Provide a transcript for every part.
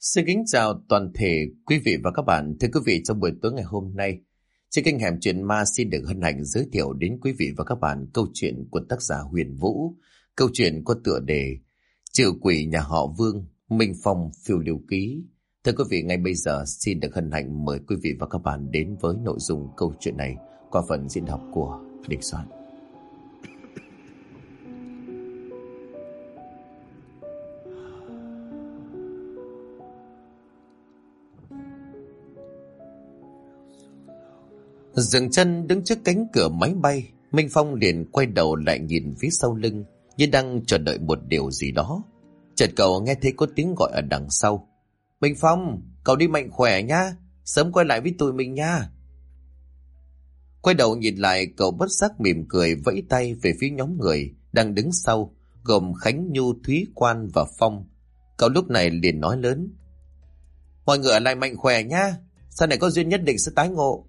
Xin kính chào toàn thể quý vị và các bạn. Thưa quý vị, trong buổi tối ngày hôm nay, trên kênh Hẻm Chuyện Ma xin được hân hạnh giới thiệu đến quý vị và các bạn câu chuyện của tác giả Huyền Vũ. Câu chuyện có tựa đề Trừ quỷ nhà họ Vương, Minh Phong phiêu lưu ký. Thưa quý vị, ngay bây giờ xin được hân hạnh mời quý vị và các bạn đến với nội dung câu chuyện này qua phần diễn đọc của Đình Soạn. Dừng chân đứng trước cánh cửa máy bay, Minh Phong liền quay đầu lại nhìn phía sau lưng như đang chờ đợi một điều gì đó. Chợt cậu nghe thấy có tiếng gọi ở đằng sau. Minh Phong, cậu đi mạnh khỏe nhá, sớm quay lại với tụi mình nha. Quay đầu nhìn lại, cậu bất giác mỉm cười vẫy tay về phía nhóm người đang đứng sau, gồm Khánh, Nhu, Thúy, Quan và Phong. Cậu lúc này liền nói lớn. Mọi người ở lại mạnh khỏe nhá, sau này có duyên nhất định sẽ tái ngộ.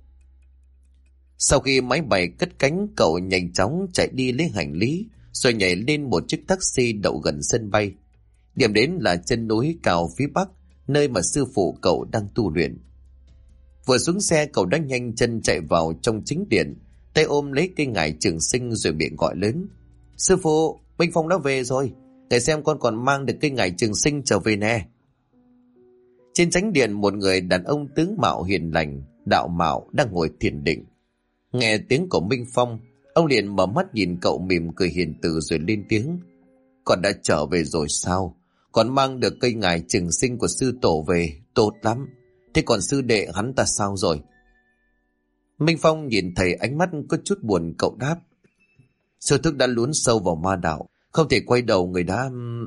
Sau khi máy bay cất cánh, cậu nhanh chóng chạy đi lấy hành lý, rồi nhảy lên một chiếc taxi đậu gần sân bay. Điểm đến là chân núi cao phía bắc, nơi mà sư phụ cậu đang tu luyện. Vừa xuống xe, cậu đã nhanh chân chạy vào trong chính điện, tay ôm lấy cây ngải trường sinh rồi miệng gọi lớn. Sư phụ, Minh Phong đã về rồi, để xem con còn mang được cây ngải trường sinh trở về nè. Trên chánh điện, một người đàn ông tướng mạo hiền lành, đạo mạo đang ngồi thiền định. Nghe tiếng của Minh Phong, ông liền mở mắt nhìn cậu mỉm cười hiền từ rồi lên tiếng. Con đã trở về rồi sao? Con mang được cây ngải trường sinh của sư tổ về, tốt lắm. Thế còn sư đệ hắn ta sao rồi? Minh Phong nhìn thấy ánh mắt có chút buồn, cậu đáp. Sư thúc đã lún sâu vào ma đạo, không thể quay đầu, người đã...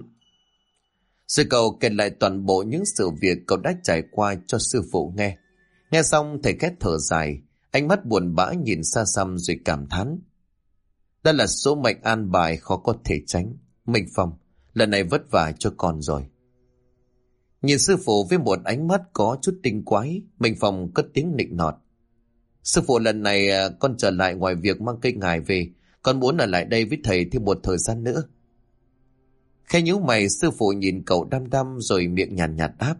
Rồi cậu kể lại toàn bộ những sự việc cậu đã trải qua cho sư phụ nghe. Nghe xong thầy khét thở dài, ánh mắt buồn bã nhìn xa xăm rồi cảm thán. Đó là số mệnh an bài khó có thể tránh. Minh Phong, lần này vất vả cho con rồi. Nhìn sư phụ với một ánh mắt có chút tinh quái, Minh Phong cất tiếng nịnh nọt. Sư phụ, lần này con trở lại, ngoài việc mang cây ngải về, con muốn ở lại đây với thầy thêm một thời gian nữa. Khẽ nhíu mày, sư phụ nhìn cậu đăm đăm rồi miệng nhàn nhạt đáp.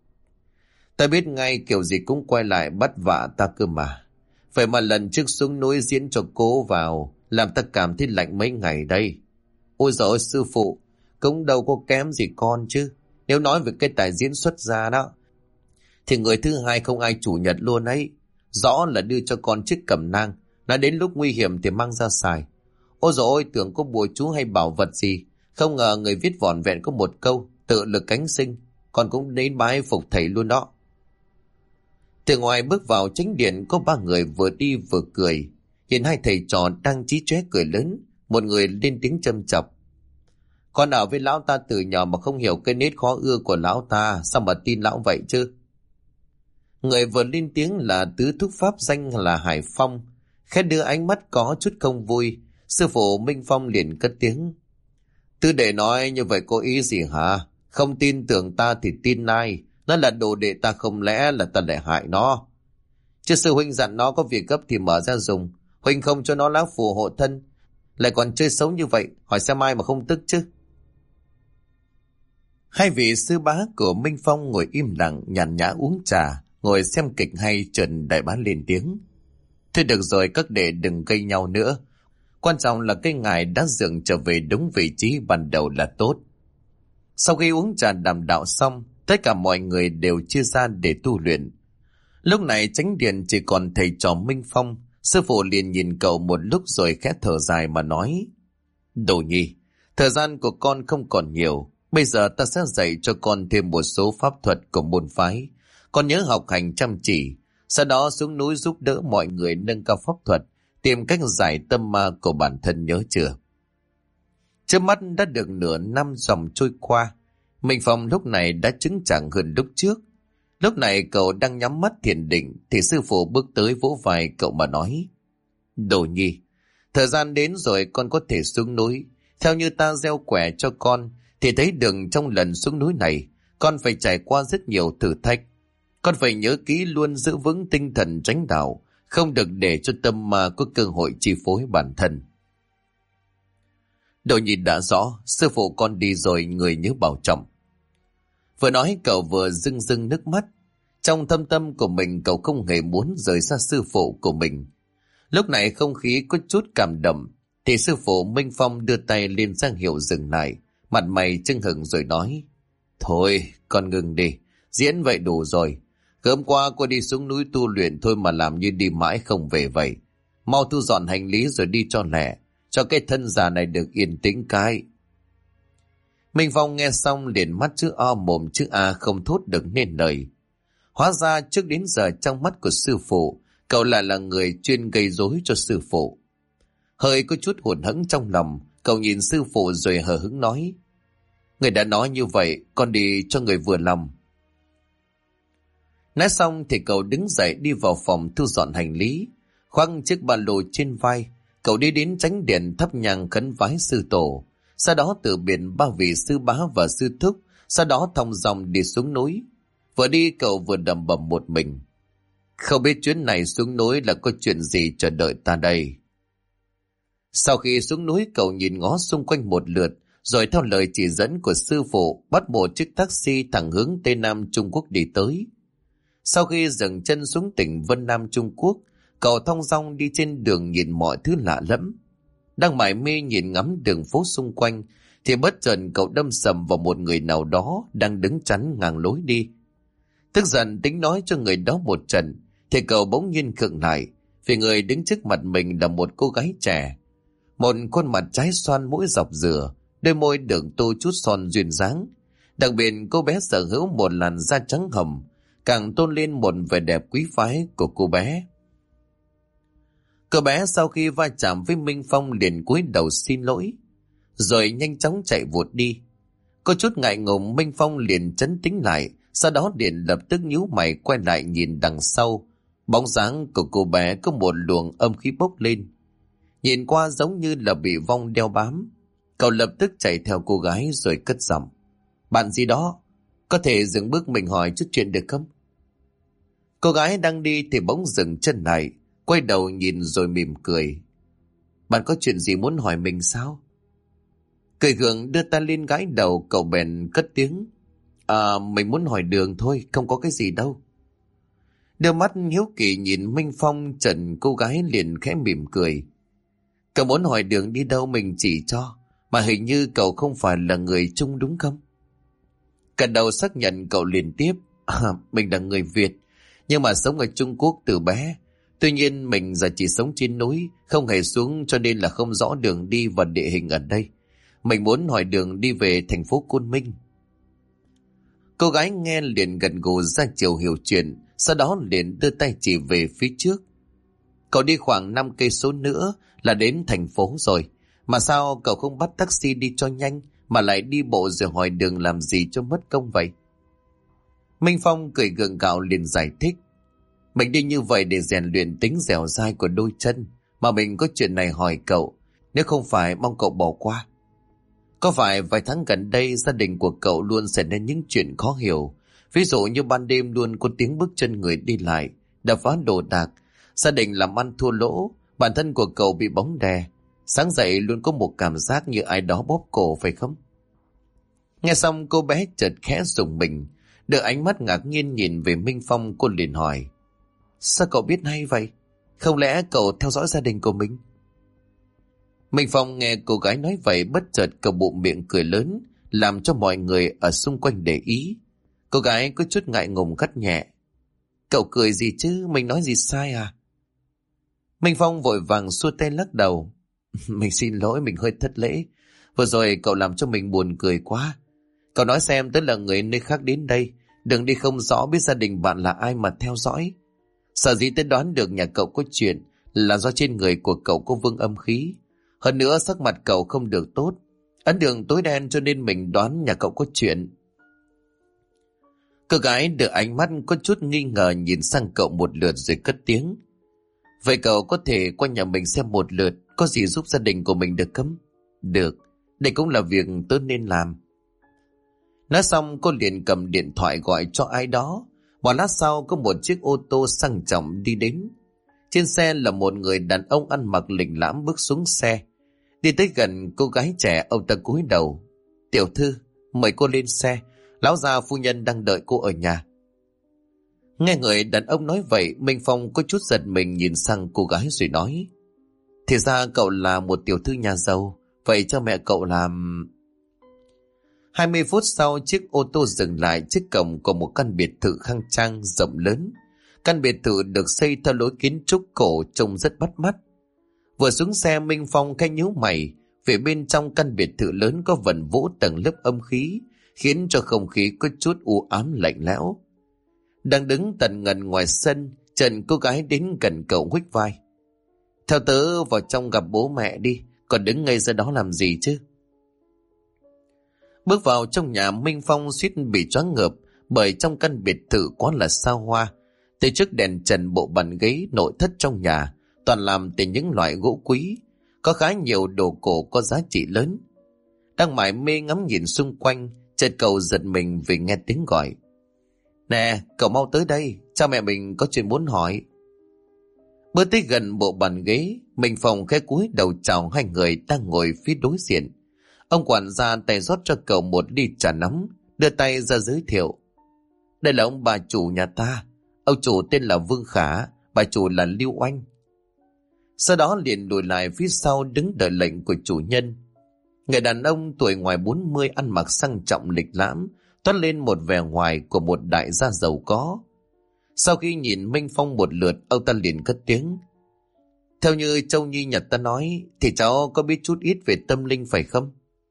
Ta biết ngay kiểu gì cũng quay lại bắt vạ ta cơ mà. Vậy mà lần trước xuống núi diễn cho cố vào, làm ta cảm thấy lạnh mấy ngày đây. Ôi giời ơi sư phụ, cũng đâu có kém gì con chứ. Nếu nói về cái tài diễn xuất ra đó, thì người thứ hai không ai chủ nhật luôn ấy. Rõ là đưa cho con chiếc cẩm nang, nói đến lúc nguy hiểm thì mang ra xài. Ôi giời ơi, tưởng có bùa chú hay bảo vật gì, không ngờ người viết vỏn vẹn có một câu, tự lực cánh sinh. Con cũng đến bái phục thầy luôn đó. Từ ngoài bước vào chánh điện, có ba người vừa đi vừa cười. Hiện hai thầy trò đang chí chóe cười lớn. Một người lên tiếng châm chọc. Con ở với lão ta từ nhỏ mà không hiểu cái nết khó ưa của lão ta, sao mà tin lão vậy chứ? Người vừa lên tiếng là tứ thúc pháp danh là Hải Phong. Khẽ đưa ánh mắt có chút không vui. Sư phụ Minh Phong liền cất tiếng. Tư đệ nói như vậy có ý gì hả? Không tin tưởng ta thì tin ai? Nó là đồ đệ ta, không lẽ là ta lại hại nó? Chứ sư huynh dặn nó có việc gấp thì mở ra dùng. Huynh không cho nó lá phù hộ thân, lại còn chơi xấu như vậy, hỏi xem ai mà không tức chứ? Hai vị sư bá của Minh Phong ngồi im lặng nhàn nhã uống trà, ngồi xem kịch hay. Trần đại bá lên tiếng. Thôi được rồi, các đệ đừng gây nhau nữa. Quan trọng là cái ngài đã dựng trở về đúng vị trí ban đầu là tốt. Sau khi uống trà đàm đạo xong, tất cả mọi người đều chia ra để tu luyện. Lúc này chánh điện chỉ còn thầy trò Minh Phong. Sư phụ liền nhìn cậu một lúc rồi khẽ thở dài mà nói. Đồ nhi, thời gian của con không còn nhiều. Bây giờ ta sẽ dạy cho con thêm một số pháp thuật của môn phái. Con nhớ học hành chăm chỉ, sau đó xuống núi giúp đỡ mọi người nâng cao pháp thuật, tìm cách giải tâm ma của bản thân, nhớ chưa? Trước mắt đã được nửa năm dòng trôi qua, Minh Phong lúc này đã chứng chạc hơn lúc trước. Lúc này cậu đang nhắm mắt thiền định thì sư phụ bước tới vỗ vai cậu mà nói. Đồ nhi, thời gian đến rồi, con có thể xuống núi. Theo như ta gieo quẻ cho con thì thấy đường trong lần xuống núi này, con phải trải qua rất nhiều thử thách. Con phải nhớ kỹ luôn giữ vững tinh thần chánh đạo, không được để cho tâm ma có cơ hội chi phối bản thân. Đồ nhi đã rõ, sư phụ con đi rồi, người nhớ bảo trọng. Vừa nói cậu vừa rưng rưng nước mắt. Trong thâm tâm của mình cậu không hề muốn rời xa sư phụ của mình. Lúc này không khí có chút cảm động, thì sư phụ Minh Phong đưa tay lên ra hiệu dừng lại, mặt mày chưng hửng rồi nói: Thôi, con ngừng đi, diễn vậy đủ rồi. Hôm qua cô đi xuống núi tu luyện thôi mà làm như đi mãi không về vậy. Mau thu dọn hành lý rồi đi cho lẹ, cho cái thân già này được yên tĩnh cái. Minh Phong nghe xong liền mắt chữ O mồm chữ A không thốt được nên lời. Hóa ra trước đến giờ trong mắt của sư phụ, cậu lại là người chuyên gây rối cho sư phụ. Hơi có chút hụt hẫng trong lòng, cậu nhìn sư phụ rồi hờ hững nói: Người đã nói như vậy, con đi cho người vừa lòng. Nói xong thì cậu đứng dậy đi vào phòng thu dọn hành lý. Khoác chiếc ba lô trên vai, cậu đi đến chánh điện thắp nhang khấn vái sư tổ. Sau đó từ biệt ba vị sư bá và sư thúc, sau đó thong dong đi xuống núi. Vừa đi cậu vừa đầm bầm một mình: Không biết chuyến này xuống núi là có chuyện gì chờ đợi ta đây. Sau khi xuống núi cậu nhìn ngó xung quanh một lượt, rồi theo lời chỉ dẫn của sư phụ bắt một chiếc taxi thẳng hướng Tây Nam Trung Quốc đi tới. Sau khi dừng chân xuống tỉnh Vân Nam Trung Quốc, cậu thong dong đi trên đường nhìn mọi thứ lạ lẫm. Đang mải mê nhìn ngắm đường phố xung quanh, thì bất chợt cậu đâm sầm vào một người nào đó đang đứng chắn ngang lối đi. Tức giận tính nói cho người đó một trận, thì cậu bỗng nhiên khựng lại, vì người đứng trước mặt mình là một cô gái trẻ. Một khuôn mặt trái xoan mũi dọc dừa, đôi môi được tô chút son duyên dáng. Đặc biệt cô bé sở hữu một làn da trắng hồng, càng tôn lên một vẻ đẹp quý phái của cô bé. Cô bé sau khi va chạm với Minh Phong liền cúi đầu xin lỗi, rồi nhanh chóng chạy vụt đi. Có chút ngại ngùng, Minh Phong liền trấn tĩnh lại, sau đó liền lập tức nhíu mày quay lại nhìn đằng sau. Bóng dáng của cô bé có một luồng âm khí bốc lên, nhìn qua giống như là bị vong đeo bám. Cậu lập tức chạy theo cô gái rồi cất giọng: Bạn gì đó, có thể dừng bước mình hỏi chút chuyện được không? Cô gái đang đi thì bỗng dừng chân lại, quay đầu nhìn rồi mỉm cười: Bạn có chuyện gì muốn hỏi mình sao? Cười gượng đưa tay lên gãi đầu, cậu bèn cất tiếng: Mình muốn hỏi đường thôi, không có cái gì đâu. Đưa mắt hiếu kỳ nhìn Minh Phong, Trần cô gái liền khẽ mỉm cười: Cậu muốn hỏi đường đi đâu mình chỉ cho, mà hình như cậu không phải là người Trung đúng không? Cả đầu xác nhận cậu liền tiếp: Mình là người Việt, nhưng mà sống ở Trung Quốc từ bé. Tuy nhiên mình giờ chỉ sống trên núi, không hề xuống, cho nên là không rõ đường đi và địa hình ở đây. Mình muốn hỏi đường đi về thành phố Côn Minh. Cô gái nghe liền gật gù ra chiều hiểu chuyện, sau đó liền đưa tay chỉ về phía trước. Cậu đi khoảng 5 cây số nữa là đến thành phố rồi, mà sao cậu không bắt taxi đi cho nhanh, mà lại đi bộ rồi hỏi đường làm gì cho mất công vậy? Minh Phong cười gượng gạo liền giải thích: Mình đi như vậy để rèn luyện tính dẻo dai của đôi chân, mà mình có chuyện này hỏi cậu, nếu không phải mong cậu bỏ qua. Có phải vài tháng gần đây gia đình của cậu luôn xảy ra những chuyện khó hiểu, ví dụ như ban đêm luôn có tiếng bước chân người đi lại, đập phá đồ đạc, gia đình làm ăn thua lỗ, bản thân của cậu bị bóng đè, sáng dậy luôn có một cảm giác như ai đó bóp cổ phải không? Nghe xong cô bé chợt khẽ rùng mình, đưa ánh mắt ngạc nhiên nhìn về Minh Phong. Cô liền hỏi: Sao cậu biết hay vậy? Không lẽ cậu theo dõi gia đình của mình? Minh Phong nghe cô gái nói vậy bất chợt cậu bụng miệng cười lớn, làm cho mọi người ở xung quanh để ý. Cô gái có chút ngại ngùng gắt nhẹ: Cậu cười gì chứ, mình nói gì sai à? Minh Phong vội vàng xua tay lắc đầu: Mình xin lỗi, mình hơi thất lễ. Vừa rồi cậu làm cho mình buồn cười quá. Cậu nói xem, tới là người nơi khác đến đây, đừng đi không rõ biết gia đình bạn là ai mà theo dõi. Sợ gì tới đoán được nhà cậu có chuyện là do trên người của cậu có vương âm khí. Hơn nữa sắc mặt cậu không được tốt, ấn đường tối đen, cho nên mình đoán nhà cậu có chuyện. Cô gái đưa ánh mắt có chút nghi ngờ nhìn sang cậu một lượt rồi cất tiếng: Vậy cậu có thể qua nhà mình xem một lượt, có gì giúp gia đình của mình được không? Được, đây cũng là việc tôi nên làm. Nói xong cô liền cầm điện thoại gọi cho ai đó. Một lát sau có một chiếc ô tô sang trọng đi đến. Trên xe là một người đàn ông ăn mặc lịch lãm bước xuống xe. Đi tới gần cô gái trẻ, ông ta cúi đầu: Tiểu thư, mời cô lên xe, Lão già phu nhân đang đợi cô ở nhà. Nghe người đàn ông nói vậy, Minh Phong có chút giật mình nhìn sang cô gái rồi nói: Thì ra cậu là một tiểu thư nhà giàu, vậy cho mẹ cậu làm... 20 phút sau, chiếc ô tô dừng lại trước cổng của một căn biệt thự khang trang rộng lớn. Căn biệt thự được xây theo lối kiến trúc cổ trông rất bắt mắt. Vừa xuống xe, Minh Phong khẽ nhíu mày, vì bên trong căn biệt thự lớn có vần vũ tầng lớp âm khí, khiến cho không khí có chút u ám lạnh lẽo. Đang đứng tận ngần ngoài sân, Trần cô gái đến gần cậu huých vai: Theo tớ vào trong gặp bố mẹ đi, còn đứng ngây ra đó làm gì chứ? Bước vào trong nhà, Minh Phong suýt bị choáng ngợp, bởi trong căn biệt thự quá là xa hoa. Từ trước đèn trần, bộ bàn ghế, nội thất trong nhà toàn làm từ những loại gỗ quý, có khá nhiều đồ cổ có giá trị lớn. Đang mải mê ngắm nhìn xung quanh, chợt cậu giật mình vì nghe tiếng gọi: Nè, cậu mau tới đây, cha mẹ mình có chuyện muốn hỏi. Bước tới gần bộ bàn ghế, Minh Phong khẽ cúi đầu chào hai người đang ngồi phía đối diện. Ông quản gia tay rót cho cậu một ly trà nóng, đưa tay ra giới thiệu: Đây là ông bà chủ nhà ta, ông chủ tên là Vương Khả, bà chủ là Lưu Oanh. Sau đó liền lùi lại phía sau đứng đợi lệnh của chủ nhân. Người đàn ông tuổi ngoài 40 ăn mặc sang trọng lịch lãm, toát lên một vẻ ngoài của một đại gia giàu có. Sau khi nhìn Minh Phong một lượt, ông ta liền cất tiếng: Theo như Châu Nhi nhà ta nói, thì cháu có biết chút ít về tâm linh phải không?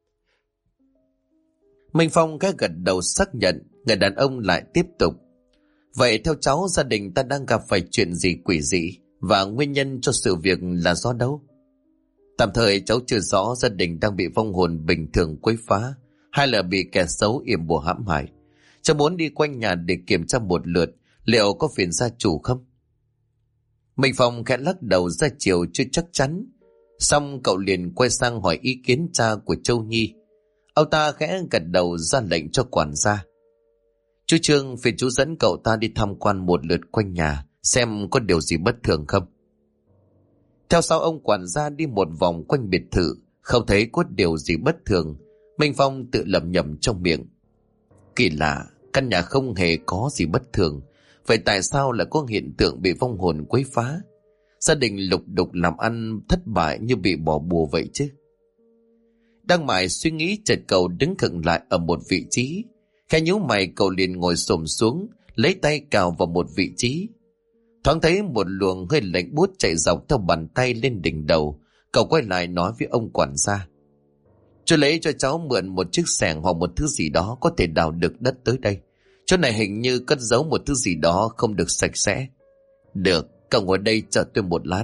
Minh Phong khẽ gật đầu xác nhận. Người đàn ông lại tiếp tục: Vậy theo cháu, gia đình ta đang gặp phải chuyện gì quỷ dị, và nguyên nhân cho sự việc là do đâu? Tạm thời cháu chưa rõ gia đình đang bị vong hồn bình thường quấy phá, hay là bị kẻ xấu yểm bùa hãm hại. Cháu muốn đi quanh nhà để kiểm tra một lượt, liệu có phiền gia chủ không? Minh Phong khẽ lắc đầu ra chiều chưa chắc chắn. Xong cậu liền quay sang hỏi ý kiến cha của Châu Nhi. Ông ta khẽ gật đầu ra lệnh cho quản gia: Chú Trương, phiền chú dẫn cậu ta đi tham quan một lượt quanh nhà, xem có điều gì bất thường không. Theo sau ông quản gia đi một vòng quanh biệt thự, không thấy có điều gì bất thường. Minh Phong tự lẩm nhẩm trong miệng: Kỳ lạ, căn nhà không hề có gì bất thường, vậy tại sao lại có hiện tượng bị vong hồn quấy phá? Gia đình lục đục làm ăn thất bại như bị bỏ bùa vậy chứ? Đang mải suy nghĩ, chợt cậu đứng khựng lại ở một vị trí. Khẽ nhíu mày, cậu liền ngồi xổm xuống, lấy tay cào vào một vị trí. Thoáng thấy một luồng hơi lạnh buốt chạy dọc theo bàn tay lên đỉnh đầu. Cậu quay lại nói với ông quản gia: Chú lấy cho cháu mượn một chiếc xẻng hoặc một thứ gì đó có thể đào được đất tới đây. Chỗ này hình như cất giấu một thứ gì đó không được sạch sẽ. Được, cậu ngồi đây chờ tôi một lát.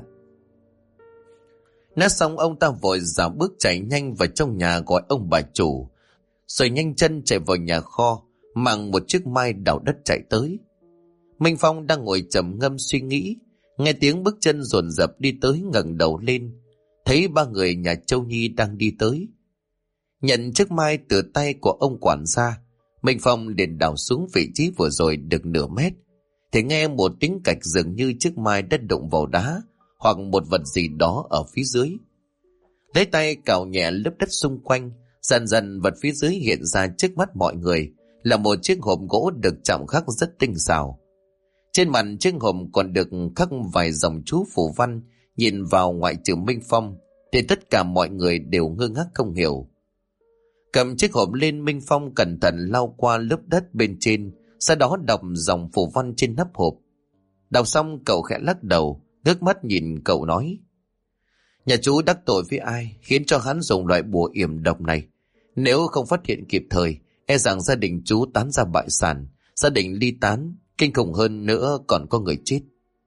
Nói xong, ông ta vội dạo bước chạy nhanh vào trong nhà gọi ông bà chủ, rồi nhanh chân chạy vào nhà kho, mang một chiếc mai đào đất chạy tới. Minh Phong đang ngồi trầm ngâm suy nghĩ, nghe tiếng bước chân dồn dập đi tới, ngẩng đầu lên, thấy ba người nhà Châu Nhi đang đi tới. Nhận chiếc mai từ tay của ông quản gia, Minh Phong liền đào xuống vị trí vừa rồi được nửa mét, thì nghe một tiếng cạch dường như chiếc mai đã đụng vào đá hoặc một vật gì đó ở phía dưới. Lấy tay cào nhẹ lớp đất xung quanh, dần dần vật phía dưới hiện ra trước mắt mọi người là một chiếc hộp gỗ được chạm khắc rất tinh xảo. Trên mặt chiếc hộp còn được khắc vài dòng chú phù văn. Nhìn vào ngoại trừ Minh Phong thì tất cả mọi người đều ngơ ngác không hiểu. Cầm chiếc hộp lên, Minh Phong cẩn thận lau qua lớp đất bên trên, sau đó đọc dòng phù văn trên nắp hộp. Đọc xong, cậu khẽ lắc đầu, ngước mắt nhìn cậu nói: Nhà chú đắc tội với ai khiến cho hắn dùng loại bùa yểm độc này? Nếu không phát hiện kịp thời, e rằng gia đình chú tán ra bại sản, gia đình ly tán, kinh khủng hơn nữa còn có người chết.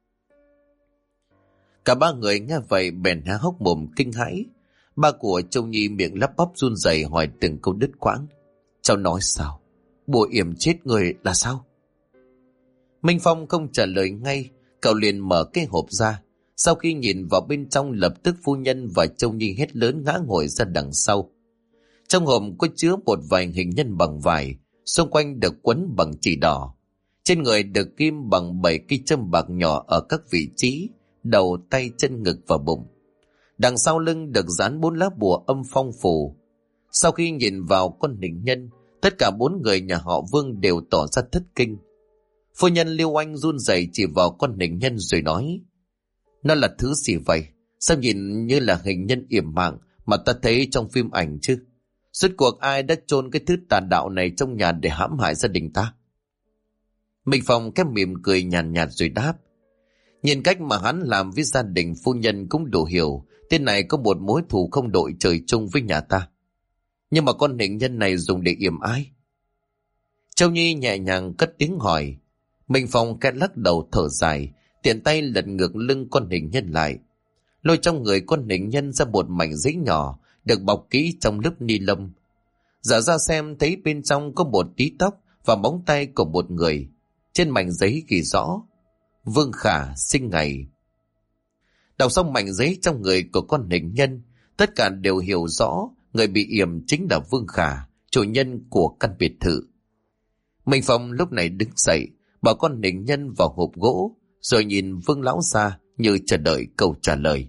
Cả ba người nghe vậy bèn há hốc mồm kinh hãi. Ba của Châu Nhi miệng lắp bắp run rẩy hỏi từng câu đứt quãng: Cháu nói sao? Bùa yểm chết người là sao? Minh Phong không trả lời ngay, cậu liền mở cái hộp ra. Sau khi nhìn vào bên trong, lập tức phu nhân và Châu Nhi hét lớn ngã ngồi ra đằng sau. Trong hộp có chứa một vài hình nhân bằng vải, xung quanh được quấn bằng chỉ đỏ. Trên người được ghim bằng 7 cây châm bạc nhỏ ở các vị trí đầu, tay, chân, ngực và bụng. Đằng sau lưng được dán 4 lá bùa âm phong phù. Sau khi nhìn vào con hình nhân Tất cả 4 người nhà họ Vương đều tỏ ra thất kinh. Phu nhân Liêu Anh run rẩy chỉ vào con hình nhân rồi nói: Nó là thứ gì vậy? Sao nhìn như là hình nhân yểm mạng mà ta thấy trong phim ảnh chứ? Rốt cuộc ai đã chôn cái thứ tà đạo này trong nhà để hãm hại gia đình ta? Minh Phong khẽ mỉm cười nhàn nhạt rồi đáp: Nhìn cách mà hắn làm với gia đình phu nhân cũng đủ hiểu tên này có một mối thù không đội trời chung với nhà ta. Nhưng mà con hình nhân này dùng để yểm ai? Châu Nhi nhẹ nhàng cất tiếng hỏi. Minh Phong khẽ lắc đầu thở dài, tiện tay lật ngược lưng con hình nhân lại, lôi trong người con hình nhân ra một mảnh giấy nhỏ được bọc kỹ trong lớp ni lông. Dở ra xem thấy bên trong có một tí tóc và móng tay của một người. Trên mảnh giấy ghi rõ: Vương Khả sinh ngày. Đọc xong mảnh giấy trong người của con hình nhân, tất cả đều hiểu rõ người bị yểm chính là Vương Khả, chủ nhân của căn biệt thự. Minh Phong lúc này đứng dậy, bảo con hình nhân vào hộp gỗ, rồi nhìn Vương lão ra như chờ đợi câu trả lời.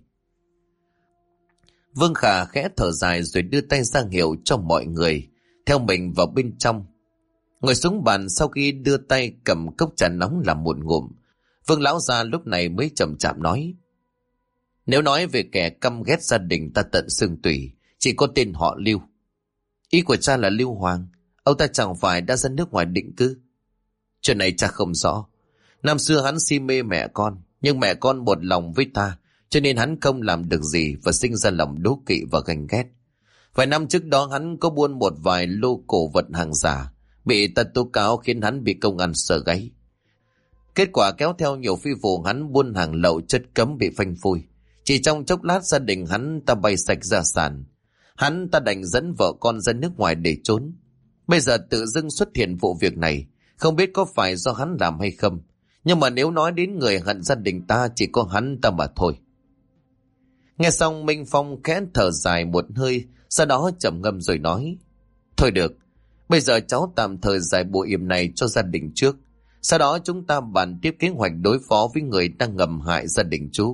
Vương Khả khẽ thở dài rồi đưa tay ra hiệu cho mọi người theo mình vào bên trong. Ngồi xuống bàn, sau khi đưa tay cầm cốc trà nóng làm một ngụm, Vương lão gia lúc này mới chậm chạp nói: Nếu nói về kẻ căm ghét gia đình ta tận xương tủy, chỉ có tên họ Lưu. Ý của cha là Lưu Hoàng. Ông ta chẳng phải đã ra nước ngoài định cư? Chuyện này cha không rõ. Năm xưa hắn si mê mẹ con, nhưng mẹ con một lòng với ta, cho nên hắn không làm được gì và sinh ra lòng đố kỵ và ganh ghét. Vài năm trước đó hắn có buôn một vài lô cổ vật hàng giả, bị ta tố cáo khiến hắn bị công an sờ gáy. Kết quả kéo theo nhiều phi vụ hắn buôn hàng lậu chất cấm bị phanh phui. Chỉ trong chốc lát gia đình hắn ta bay sạch gia sản. Hắn ta đành dẫn vợ con ra nước ngoài để trốn. Bây giờ tự dưng xuất hiện vụ việc này, không biết có phải do hắn làm hay không. Nhưng mà nếu nói đến người hận gia đình ta, chỉ có hắn ta mà thôi. Nghe xong Minh Phong khẽ thở dài một hơi, sau đó trầm ngâm rồi nói: Thôi được, bây giờ cháu tạm thời giải bộ yểm này cho gia đình trước. Sau đó chúng ta bàn tiếp kế hoạch đối phó với người đang ngầm hại gia đình chú.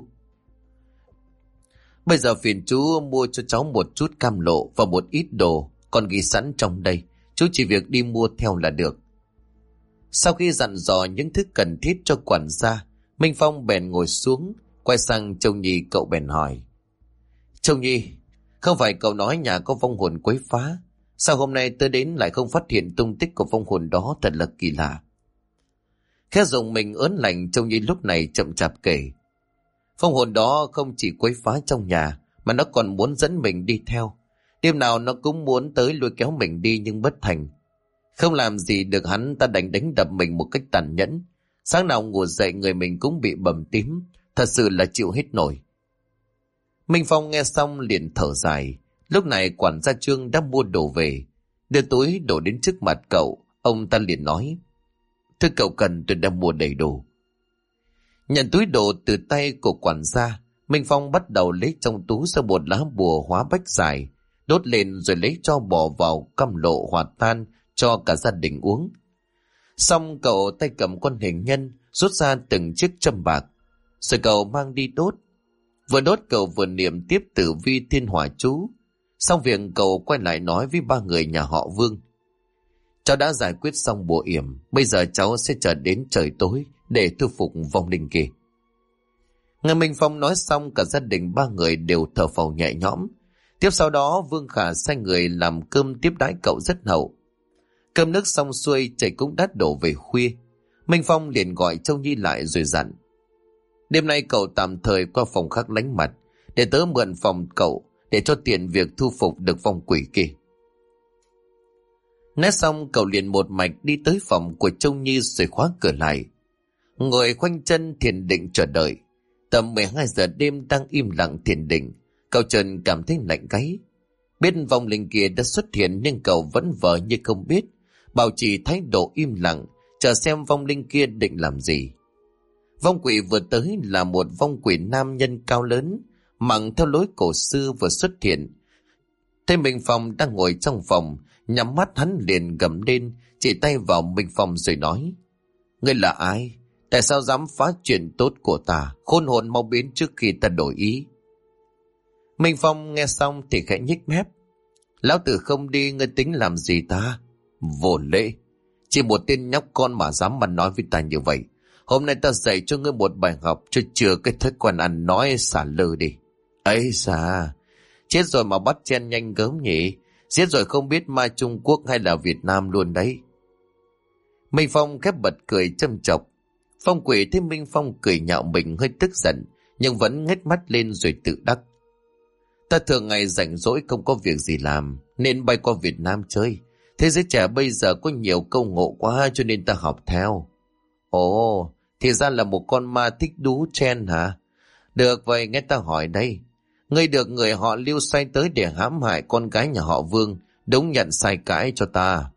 Bây giờ phiền chú mua cho cháu một chút cam lộ và một ít đồ, còn ghi sẵn trong đây. Chú chỉ việc đi mua theo là được. Sau khi dặn dò những thứ cần thiết cho quản gia, Minh Phong bèn ngồi xuống, quay sang Châu Nhi, cậu bèn hỏi: Châu Nhi, không phải cậu nói nhà có vong hồn quấy phá? Sao hôm nay tôi đến lại không phát hiện tung tích của vong hồn đó, thật là kỳ lạ. Khẽ dùng mình ớn lạnh, Châu Nhi lúc này chậm chạp kể: Vong hồn đó không chỉ quấy phá trong nhà, mà nó còn muốn dẫn mình đi theo. Đêm nào nó cũng muốn tới lôi kéo mình đi nhưng bất thành. Không làm gì được hắn, ta đành đánh đập mình một cách tàn nhẫn. Sáng nào ngủ dậy người mình cũng bị bầm tím, thật sự là chịu hết nổi. Minh Phong nghe xong liền thở dài. Lúc này quản gia Trương đã mua đồ về, đưa túi đổ đến trước mặt cậu. Ông ta liền nói: Thưa cậu cần, tôi đã mua đầy đủ. Nhận túi đồ từ tay của quản gia, Minh Phong bắt đầu lấy trong túi ra một lá bùa hóa bách dài, đốt lên rồi lấy tro bỏ vào cam lộ hòa tan cho cả gia đình uống. Xong cậu tay cầm con hình nhân, rút ra từng chiếc châm bạc, rồi cậu mang đi đốt. Vừa đốt cậu vừa niệm tiếp tử vi thiên hỏa chú. Xong việc cậu quay lại nói với 3 người nhà họ Vương: Cháu đã giải quyết xong bùa yểm, bây giờ cháu sẽ chờ đến trời tối để thu phục vong linh kia. Nghe Minh Phong nói xong, cả gia đình 3 người đều thở phào nhẹ nhõm. Tiếp sau đó Vương Khả sai người làm cơm tiếp đãi cậu rất hậu. Cơm nước xong xuôi, trời cũng đã đổ về khuya. Minh Phong liền gọi Châu Nhi lại rồi dặn: Đêm nay cậu tạm thời qua phòng khác lánh mặt, để tớ mượn phòng cậu để cho tiện việc thu phục được vong quỷ kia. Nói xong cậu liền một mạch đi tới phòng của Châu Nhi rồi khóa cửa lại, ngồi khoanh chân thiền định chờ đợi. Tầm 12 giờ đêm đang im lặng thiền định, cậu chợt cảm thấy lạnh gáy. Biết vong linh kia đã xuất hiện nhưng cậu vẫn vờ như không biết, bảo trì thái độ im lặng, chờ xem vong linh kia định làm gì. Vong quỷ vừa tới là một vong quỷ nam nhân cao lớn, mặc theo lối cổ xưa vừa xuất hiện. Thấy Minh Phong đang ngồi trong phòng, nhắm mắt hắn liền gầm lên, chỉ tay vào Minh Phong rồi nói: Ngươi là ai? Tại sao dám phá chuyện tốt của ta? Khôn hồn mau biến trước khi ta đổi ý. Minh Phong nghe xong thì khẽ nhếch mép: Lão tử không đi, ngươi tính làm gì ta? Vô lễ. Chỉ một tên nhóc con mà dám mà nói với ta như vậy. Hôm nay ta dạy cho ngươi một bài học cho chừa cái thói quen ăn nói xả lơ đi. Ấy xa, chết rồi mà bắt chen nhanh gớm nhỉ. Giết rồi không biết mai Trung Quốc hay là Việt Nam luôn đấy. Minh Phong khép bật cười châm chọc. Phong Quỷ thấy Minh Phong cười nhạo mình hơi tức giận, nhưng vẫn ngếch mắt lên rồi tự đắc. Ta thường ngày rảnh rỗi không có việc gì làm, nên bay qua Việt Nam chơi. Thế giới trẻ bây giờ có nhiều câu ngộ quá cho nên ta học theo. Ồ, thì ra là một con ma thích đú chen hả? Được vậy nghe ta hỏi đây. Ngươi được người họ Lưu sai tới để hãm hại con gái nhà họ Vương, đúng nhận sai cãi cho ta.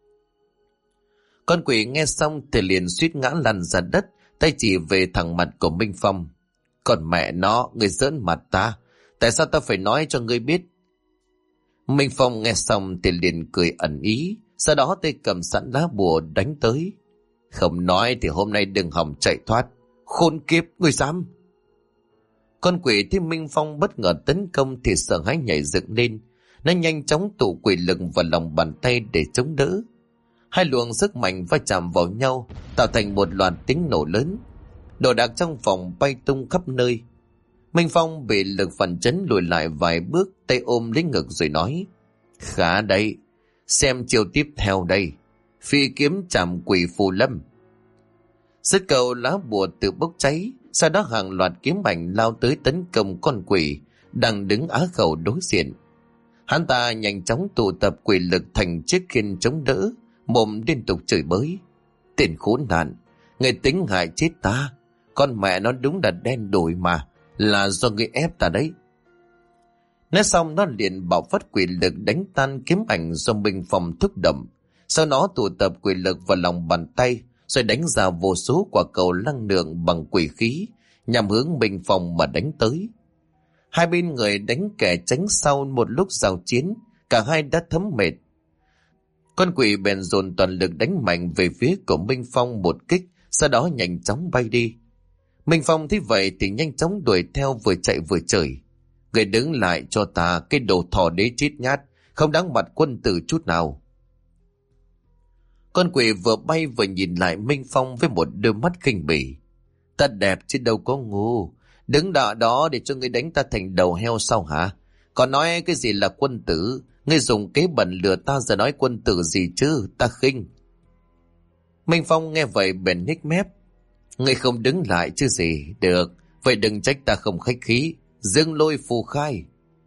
Con quỷ nghe xong thì liền suýt ngã lăn ra đất, tay chỉ về thẳng mặt của Minh Phong. Còn mẹ nó, ngươi giỡn mặt ta. Tại sao ta phải nói cho ngươi biết? Minh Phong nghe xong thì liền cười ẩn ý, sau đó tay cầm sẵn lá bùa đánh tới. Không nói thì hôm nay đừng hòng chạy thoát. Khốn kiếp, ngươi dám! Con quỷ thấy Minh Phong bất ngờ tấn công thì sợ hãi nhảy dựng lên. Nó nhanh chóng tụ quỷ lực vào lòng bàn tay để chống đỡ. Hai luồng sức mạnh va chạm vào nhau, tạo thành một loạt tiếng nổ lớn. Đồ đạc trong phòng bay tung khắp nơi. Minh Phong bị lực phản chấn lùi lại vài bước, tay ôm lấy ngực rồi nói. Khá đấy, xem chiều tiếp theo đây. Phi kiếm chạm quỷ phù lâm. Dứt câu lá bùa tự bốc cháy, sau đó hàng loạt kiếm ảnh lao tới tấn công con quỷ đang đứng á khẩu đối diện. Hắn ta nhanh chóng tụ tập quỷ lực thành chiếc khiên chống đỡ, mồm liên tục chửi bới. Tên khốn nạn, người tính hại chết ta. Con mẹ nó đúng là đen đủi mà, là do người ép ta đấy. Nói xong nó liền bạo phát quỷ lực đánh tan kiếm ảnh do Minh Phong thúc động. Sau đó tụ tập quỷ lực vào lòng bàn tay, rồi đánh ra vô số quả cầu năng lượng bằng quỷ khí, nhằm hướng Minh Phong mà đánh tới. Hai bên người đánh kẻ tránh sau một lúc giao chiến, cả hai đã thấm mệt. Con quỷ bèn dồn toàn lực đánh mạnh về phía của Minh Phong một kích, sau đó nhanh chóng bay đi. Minh Phong thấy vậy thì nhanh chóng đuổi theo, vừa chạy vừa chửi. Người đứng lại cho ta, cái đồ thò đế chít nhát, không đáng mặt quân tử chút nào. Con quỷ vừa bay vừa nhìn lại Minh Phong với một đôi mắt khinh bỉ. Ta đẹp chứ đâu có ngu. Đứng đợi đó để cho ngươi đánh ta thành đầu heo sao hả? Còn nói cái gì là quân tử? Ngươi dùng kế bẩn lừa ta giờ nói quân tử gì chứ? Ta khinh. Minh Phong nghe vậy bèn nhếch mép. Ngươi không đứng lại chứ gì? Được, vậy đừng trách ta không khách khí. Dương lôi phù khai.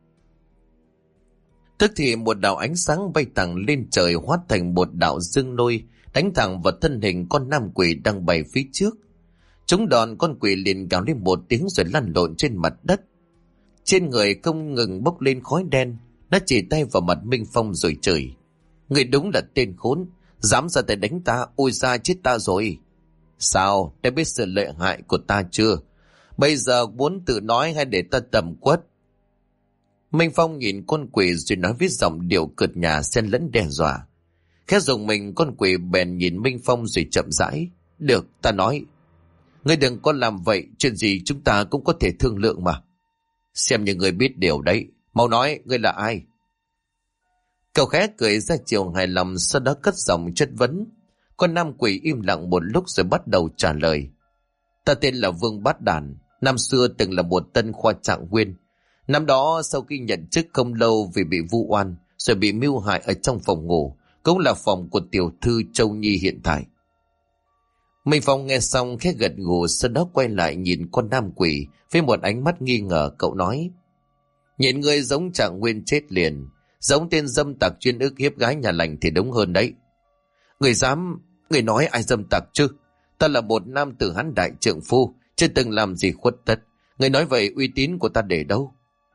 Tức thì một đạo ánh sáng bay thẳng lên trời, hóa thành một đạo dương lôi, đánh thẳng vào thân hình con nam quỷ đang bay phía trước. Trúng đòn, con quỷ liền gào lên một tiếng rồi lăn lộn trên mặt đất. Trên người không ngừng bốc lên khói đen. Nó chỉ tay vào mặt Minh Phong rồi chửi. Người đúng là tên khốn, dám ra tay đánh ta, ôi ra chết ta rồi. Sao, đã biết sự lợi hại của ta chưa? Bây giờ muốn tự nói hay để ta tầm quất? Minh Phong nhìn con quỷ rồi nói với giọng điệu cợt nhả xen lẫn đe dọa. Khẽ dùng mình, con quỷ bèn nhìn Minh Phong rồi chậm rãi. Được, ta nói. Ngươi đừng có làm vậy, chuyện gì chúng ta cũng có thể thương lượng mà. Xem như ngươi biết điều đấy. Mau nói, ngươi là ai? Cậu khẽ cười ra chiều hài lòng, sau đó cất giọng chất vấn. Con nam quỷ im lặng một lúc rồi bắt đầu trả lời. Ta tên là Vương Bát Đàn, năm xưa từng là một tân khoa trạng nguyên. Năm đó sau khi nhận chức không lâu vì bị vu oan, rồi bị mưu hại ở trong phòng ngủ, cũng là phòng của tiểu thư Châu Nhi hiện tại. Minh Phong nghe xong khẽ gật gù, sau đó quay lại nhìn con nam quỷ với một ánh mắt nghi ngờ. Cậu nói, nhìn người giống trạng nguyên chết liền, giống tên dâm tặc chuyên ức hiếp gái nhà lành thì đúng hơn đấy. Người nói ai dâm tặc chứ? Ta là một nam tử hán đại trượng phu, chưa từng làm gì khuất tất. Người nói vậy uy tín của ta để đâu?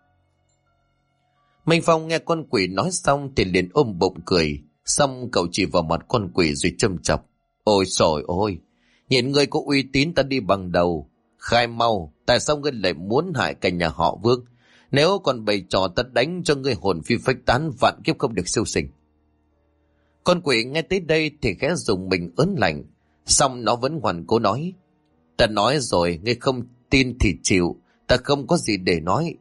Minh Phong nghe con quỷ nói xong thì liền ôm bụng cười, xong cậu chỉ vào mặt con quỷ rồi châm chọc. Ôi trời ơi, nhìn ngươi có uy tín ta đi bằng đầu. Khai mau, tại sao ngươi lại muốn hại cả nhà họ Vương? Nếu còn bày trò ta đánh cho ngươi hồn phi phách tán, vạn kiếp không được siêu sinh. Con quỷ nghe tới đây thì khẽ dùng mình ớn lạnh, xong nó vẫn ngoan cố nói. Ta nói rồi, ngươi không tin thì chịu, ta không có gì để nói.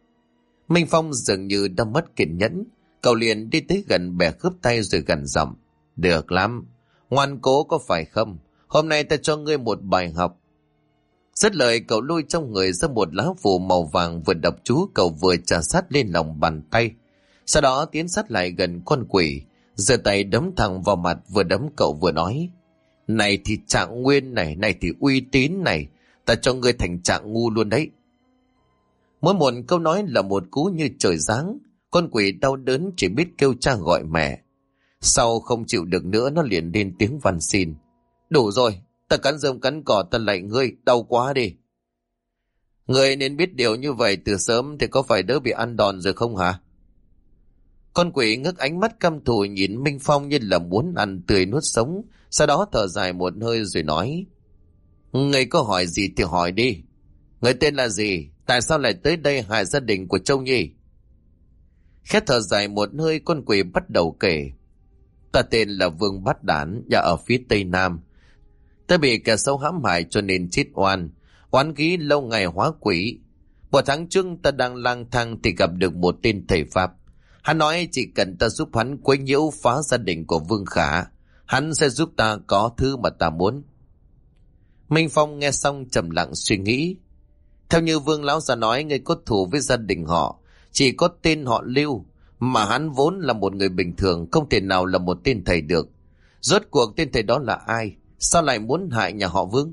Minh Phong dường như đã mất kiên nhẫn, cậu liền đi tới gần bẻ khớp tay rồi gằn giọng. Được lắm, ngoan cố có phải không? Hôm nay ta cho ngươi một bài học. Dứt lời cậu lôi trong người ra một lá phù màu vàng, vừa đọc chú cậu vừa trà sát lên lòng bàn tay. Sau đó tiến sát lại gần con quỷ, giơ tay đấm thẳng vào mặt, vừa đấm cậu vừa nói: Này thì Trạng Nguyên này, này thì uy tín này, ta cho ngươi thành Trạng ngu luôn đấy. Mỗi một câu nói là một cú như trời giáng. Con quỷ đau đớn chỉ biết kêu cha gọi mẹ. Sau không chịu được nữa, nó liền lên tiếng van xin: Đủ rồi, ta cắn rơm cắn cỏ, ta lạy ngươi, đau quá đi. Ngươi nên biết điều như vậy từ sớm thì có phải đỡ bị ăn đòn rồi không hả? Con quỷ ngước ánh mắt căm thù nhìn Minh Phong như là muốn ăn tươi nuốt sống, sau đó thở dài một hơi rồi nói: Ngươi có hỏi gì thì hỏi đi. Ngươi tên là gì? Tại sao lại tới đây hại gia đình của Châu Nhi? Khét thở dài một hơi, con quỷ bắt đầu kể: Ta tên là Vương Bát Đản, nhà ở phía Tây Nam. Ta bị kẻ xấu hãm hại cho nên chết oan, oán khí lâu ngày hóa quỷ. Một tháng trước ta đang lang thang thì gặp được một tên thầy Pháp. Hắn nói chỉ cần ta giúp hắn quấy nhiễu phá gia đình của Vương Khả, hắn sẽ giúp ta có thứ mà ta muốn. Minh Phong nghe xong trầm lặng suy nghĩ. Theo như Vương lão già nói, người có thù với gia đình họ, chỉ có tên họ Lưu, mà hắn vốn là một người bình thường, không thể nào là một tên thầy được. Rốt cuộc tên thầy đó là ai? Sao lại muốn hại nhà họ Vương?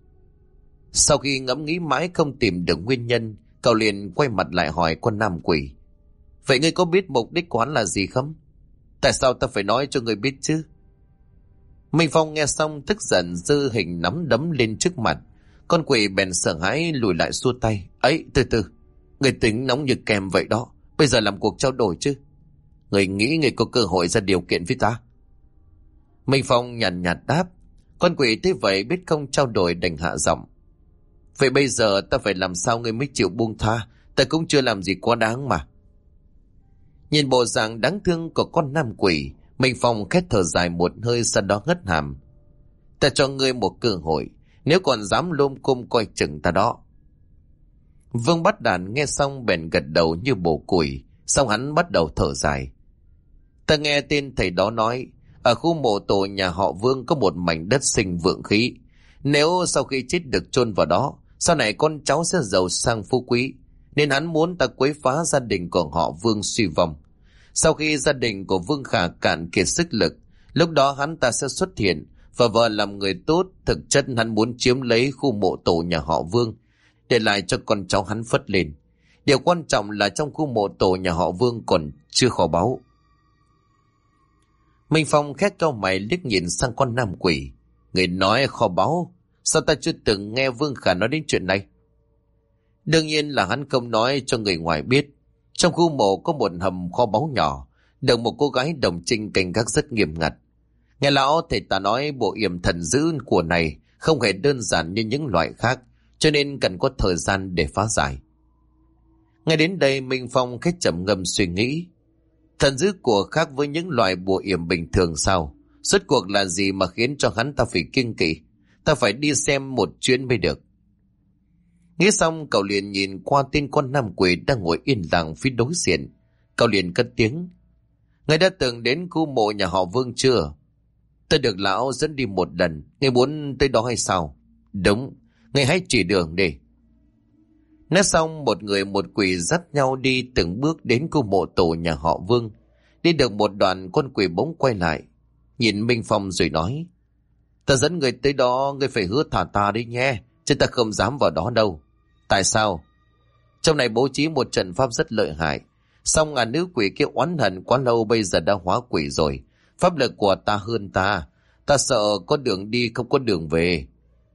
Sau khi ngẫm nghĩ mãi không tìm được nguyên nhân, cậu liền quay mặt lại hỏi con nam quỷ: Vậy ngươi có biết mục đích của hắn là gì không? Tại sao ta phải nói cho ngươi biết chứ? Minh Phong nghe xong tức giận giơ hình nắm đấm lên trước mặt. Con quỷ bèn sợ hãi lùi lại xua tay: Ấy, từ từ, người tính nóng như kèm vậy đó. Bây giờ làm cuộc trao đổi chứ. Người nghĩ người có cơ hội ra điều kiện với ta? Minh Phong nhàn nhạt đáp. Con quỷ thế vậy biết không trao đổi đành hạ giọng: Vậy bây giờ ta phải làm sao ngươi mới chịu buông tha? Ta cũng chưa làm gì quá đáng mà. Nhìn bộ dạng đáng thương của con nam quỷ, Minh Phong khét thở dài một hơi, sau đó ngất hàm: Ta cho ngươi một cơ hội, nếu còn dám lôm côm coi chừng ta đó. Vương Bát Đản nghe xong bèn gật đầu như bổ củi, xong hắn bắt đầu thở dài: Ta nghe tên thầy đó nói, ở khu mộ tổ nhà họ Vương có một mảnh đất sinh vượng khí. Nếu sau khi chết được chôn vào đó, sau này con cháu sẽ giàu sang phú quý, nên hắn muốn ta quấy phá gia đình của họ Vương suy vong. Sau khi gia đình của Vương Khả cạn kiệt sức lực, lúc đó hắn ta sẽ xuất hiện và vợ làm người tốt. Thực chất hắn muốn chiếm lấy khu mộ tổ nhà họ Vương, để lại cho con cháu hắn phất lên. Điều quan trọng là trong khu mộ tổ nhà họ Vương còn chưa kho báu. Minh Phong khét cau mày liếc nhìn sang con nam quỷ: Người nói kho báu, sao ta chưa từng nghe Vương Khả nói đến chuyện này? Đương nhiên là hắn không nói cho người ngoài biết. Trong khu mộ có một hầm kho báu nhỏ, được một cô gái đồng trinh canh gác rất nghiêm ngặt. Nghe lão thầy ta nói bộ yểm thần dữ của này không hề đơn giản như những loại khác, cho nên cần có thời gian để phá giải. Ngay đến đây Minh Phong khét trầm ngâm suy nghĩ: Thần dữ của khác với những loại bùa yểm bình thường sao? Rốt cuộc là gì mà khiến cho hắn ta phải kiêng kỵ? Ta phải đi xem một chuyến mới được. Nghĩ xong cậu liền nhìn qua tên con nam quỷ đang ngồi yên lặng phía đối diện. Cậu liền cất tiếng: Ngươi đã từng đến khu mộ nhà họ Vương chưa? Ta được lão dẫn đi một lần. Ngươi muốn tới đó hay sao? Đúng, ngươi hãy chỉ đường đi. Nói xong một người một quỷ dắt nhau đi từng bước đến khu mộ tổ nhà họ Vương. Đi được một đoạn, con quỷ bỗng quay lại nhìn Minh Phong rồi nói: Ta dẫn người tới đó, ngươi phải hứa thả ta đấy nhé, chứ ta không dám vào đó đâu. Tại sao? Trong này bố trí một trận pháp rất lợi hại. Song ngàn nữ quỷ kia oán hận quá lâu, bây giờ đã hóa quỷ rồi. Pháp lực của ta hơn ta. Ta sợ có đường đi không có đường về.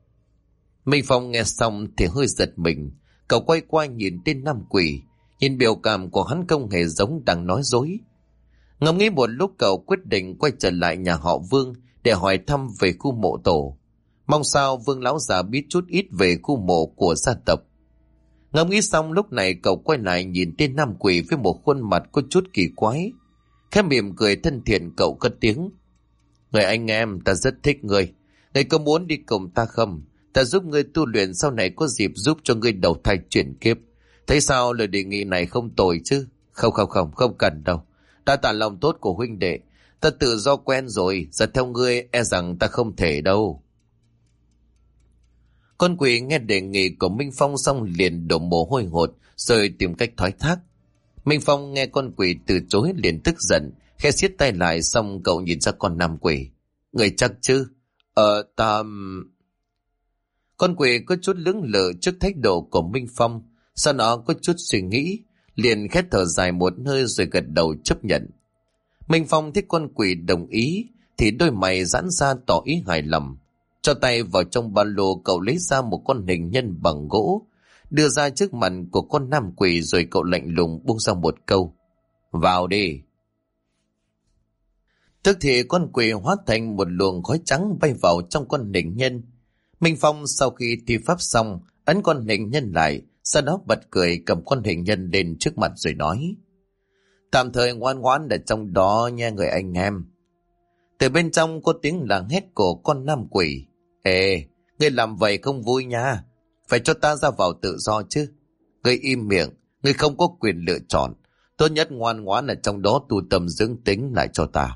Minh Phong nghe xong thì hơi giật mình. Cậu quay qua nhìn tên nam quỷ. Nhìn biểu cảm của hắn không hề giống đang nói dối. Ngẫm nghĩ một lúc, cậu quyết định quay trở lại nhà họ Vương để hỏi thăm về khu mộ tổ. Mong sao Vương lão già biết chút ít về khu mộ của gia tộc. Ngẫm nghĩ xong, lúc này cậu quay lại nhìn tên nam quỷ với một khuôn mặt có chút kỳ quái. Khẽ mỉm cười thân thiện, cậu cất tiếng: Người anh em, ta rất thích ngươi. Ngươi có muốn đi cùng ta không? Ta giúp ngươi tu luyện, sau này có dịp giúp cho ngươi đầu thai chuyển kiếp. Thấy sao, lời đề nghị này không tồi chứ? Không cần đâu. Ta tạ lòng tốt của huynh đệ. Ta tự do quen rồi, giờ theo ngươi e rằng ta không thể đâu. Con quỷ nghe đề nghị của Minh Phong xong liền đổ mồ hôi hột rồi tìm cách thoái thác. Minh Phong nghe con quỷ từ chối liền tức giận, khẽ siết tay lại, xong cậu nhìn ra con nam quỷ. Người chắc chứ? Ta... Con quỷ có chút lưỡng lự trước thái độ của Minh Phong, sau đó có chút suy nghĩ, liền khét thở dài một hơi rồi gật đầu chấp nhận. Minh Phong thấy con quỷ đồng ý thì đôi mày giãn ra tỏ ý hài lòng. Cho tay vào trong ba lô, cậu lấy ra một con hình nhân bằng gỗ, đưa ra trước mặt của con nam quỷ, rồi cậu lạnh lùng buông ra một câu: vào đi. Tức thì con quỷ hóa thành một luồng khói trắng bay vào trong con hình nhân. Minh Phong sau khi thi pháp xong ấn con hình nhân lại, sau đó bật cười cầm con hình nhân lên trước mặt rồi nói: tạm thời ngoan ngoãn ở trong đó nha người anh em. Từ bên trong có tiếng làng hét của con nam quỷ: ê, ngươi làm vậy không vui nha, phải cho ta ra vào tự do chứ. Ngươi im miệng, ngươi không có quyền lựa chọn, tốt nhất ngoan ngoãn ở trong đó tu tâm dưỡng tính lại cho ta.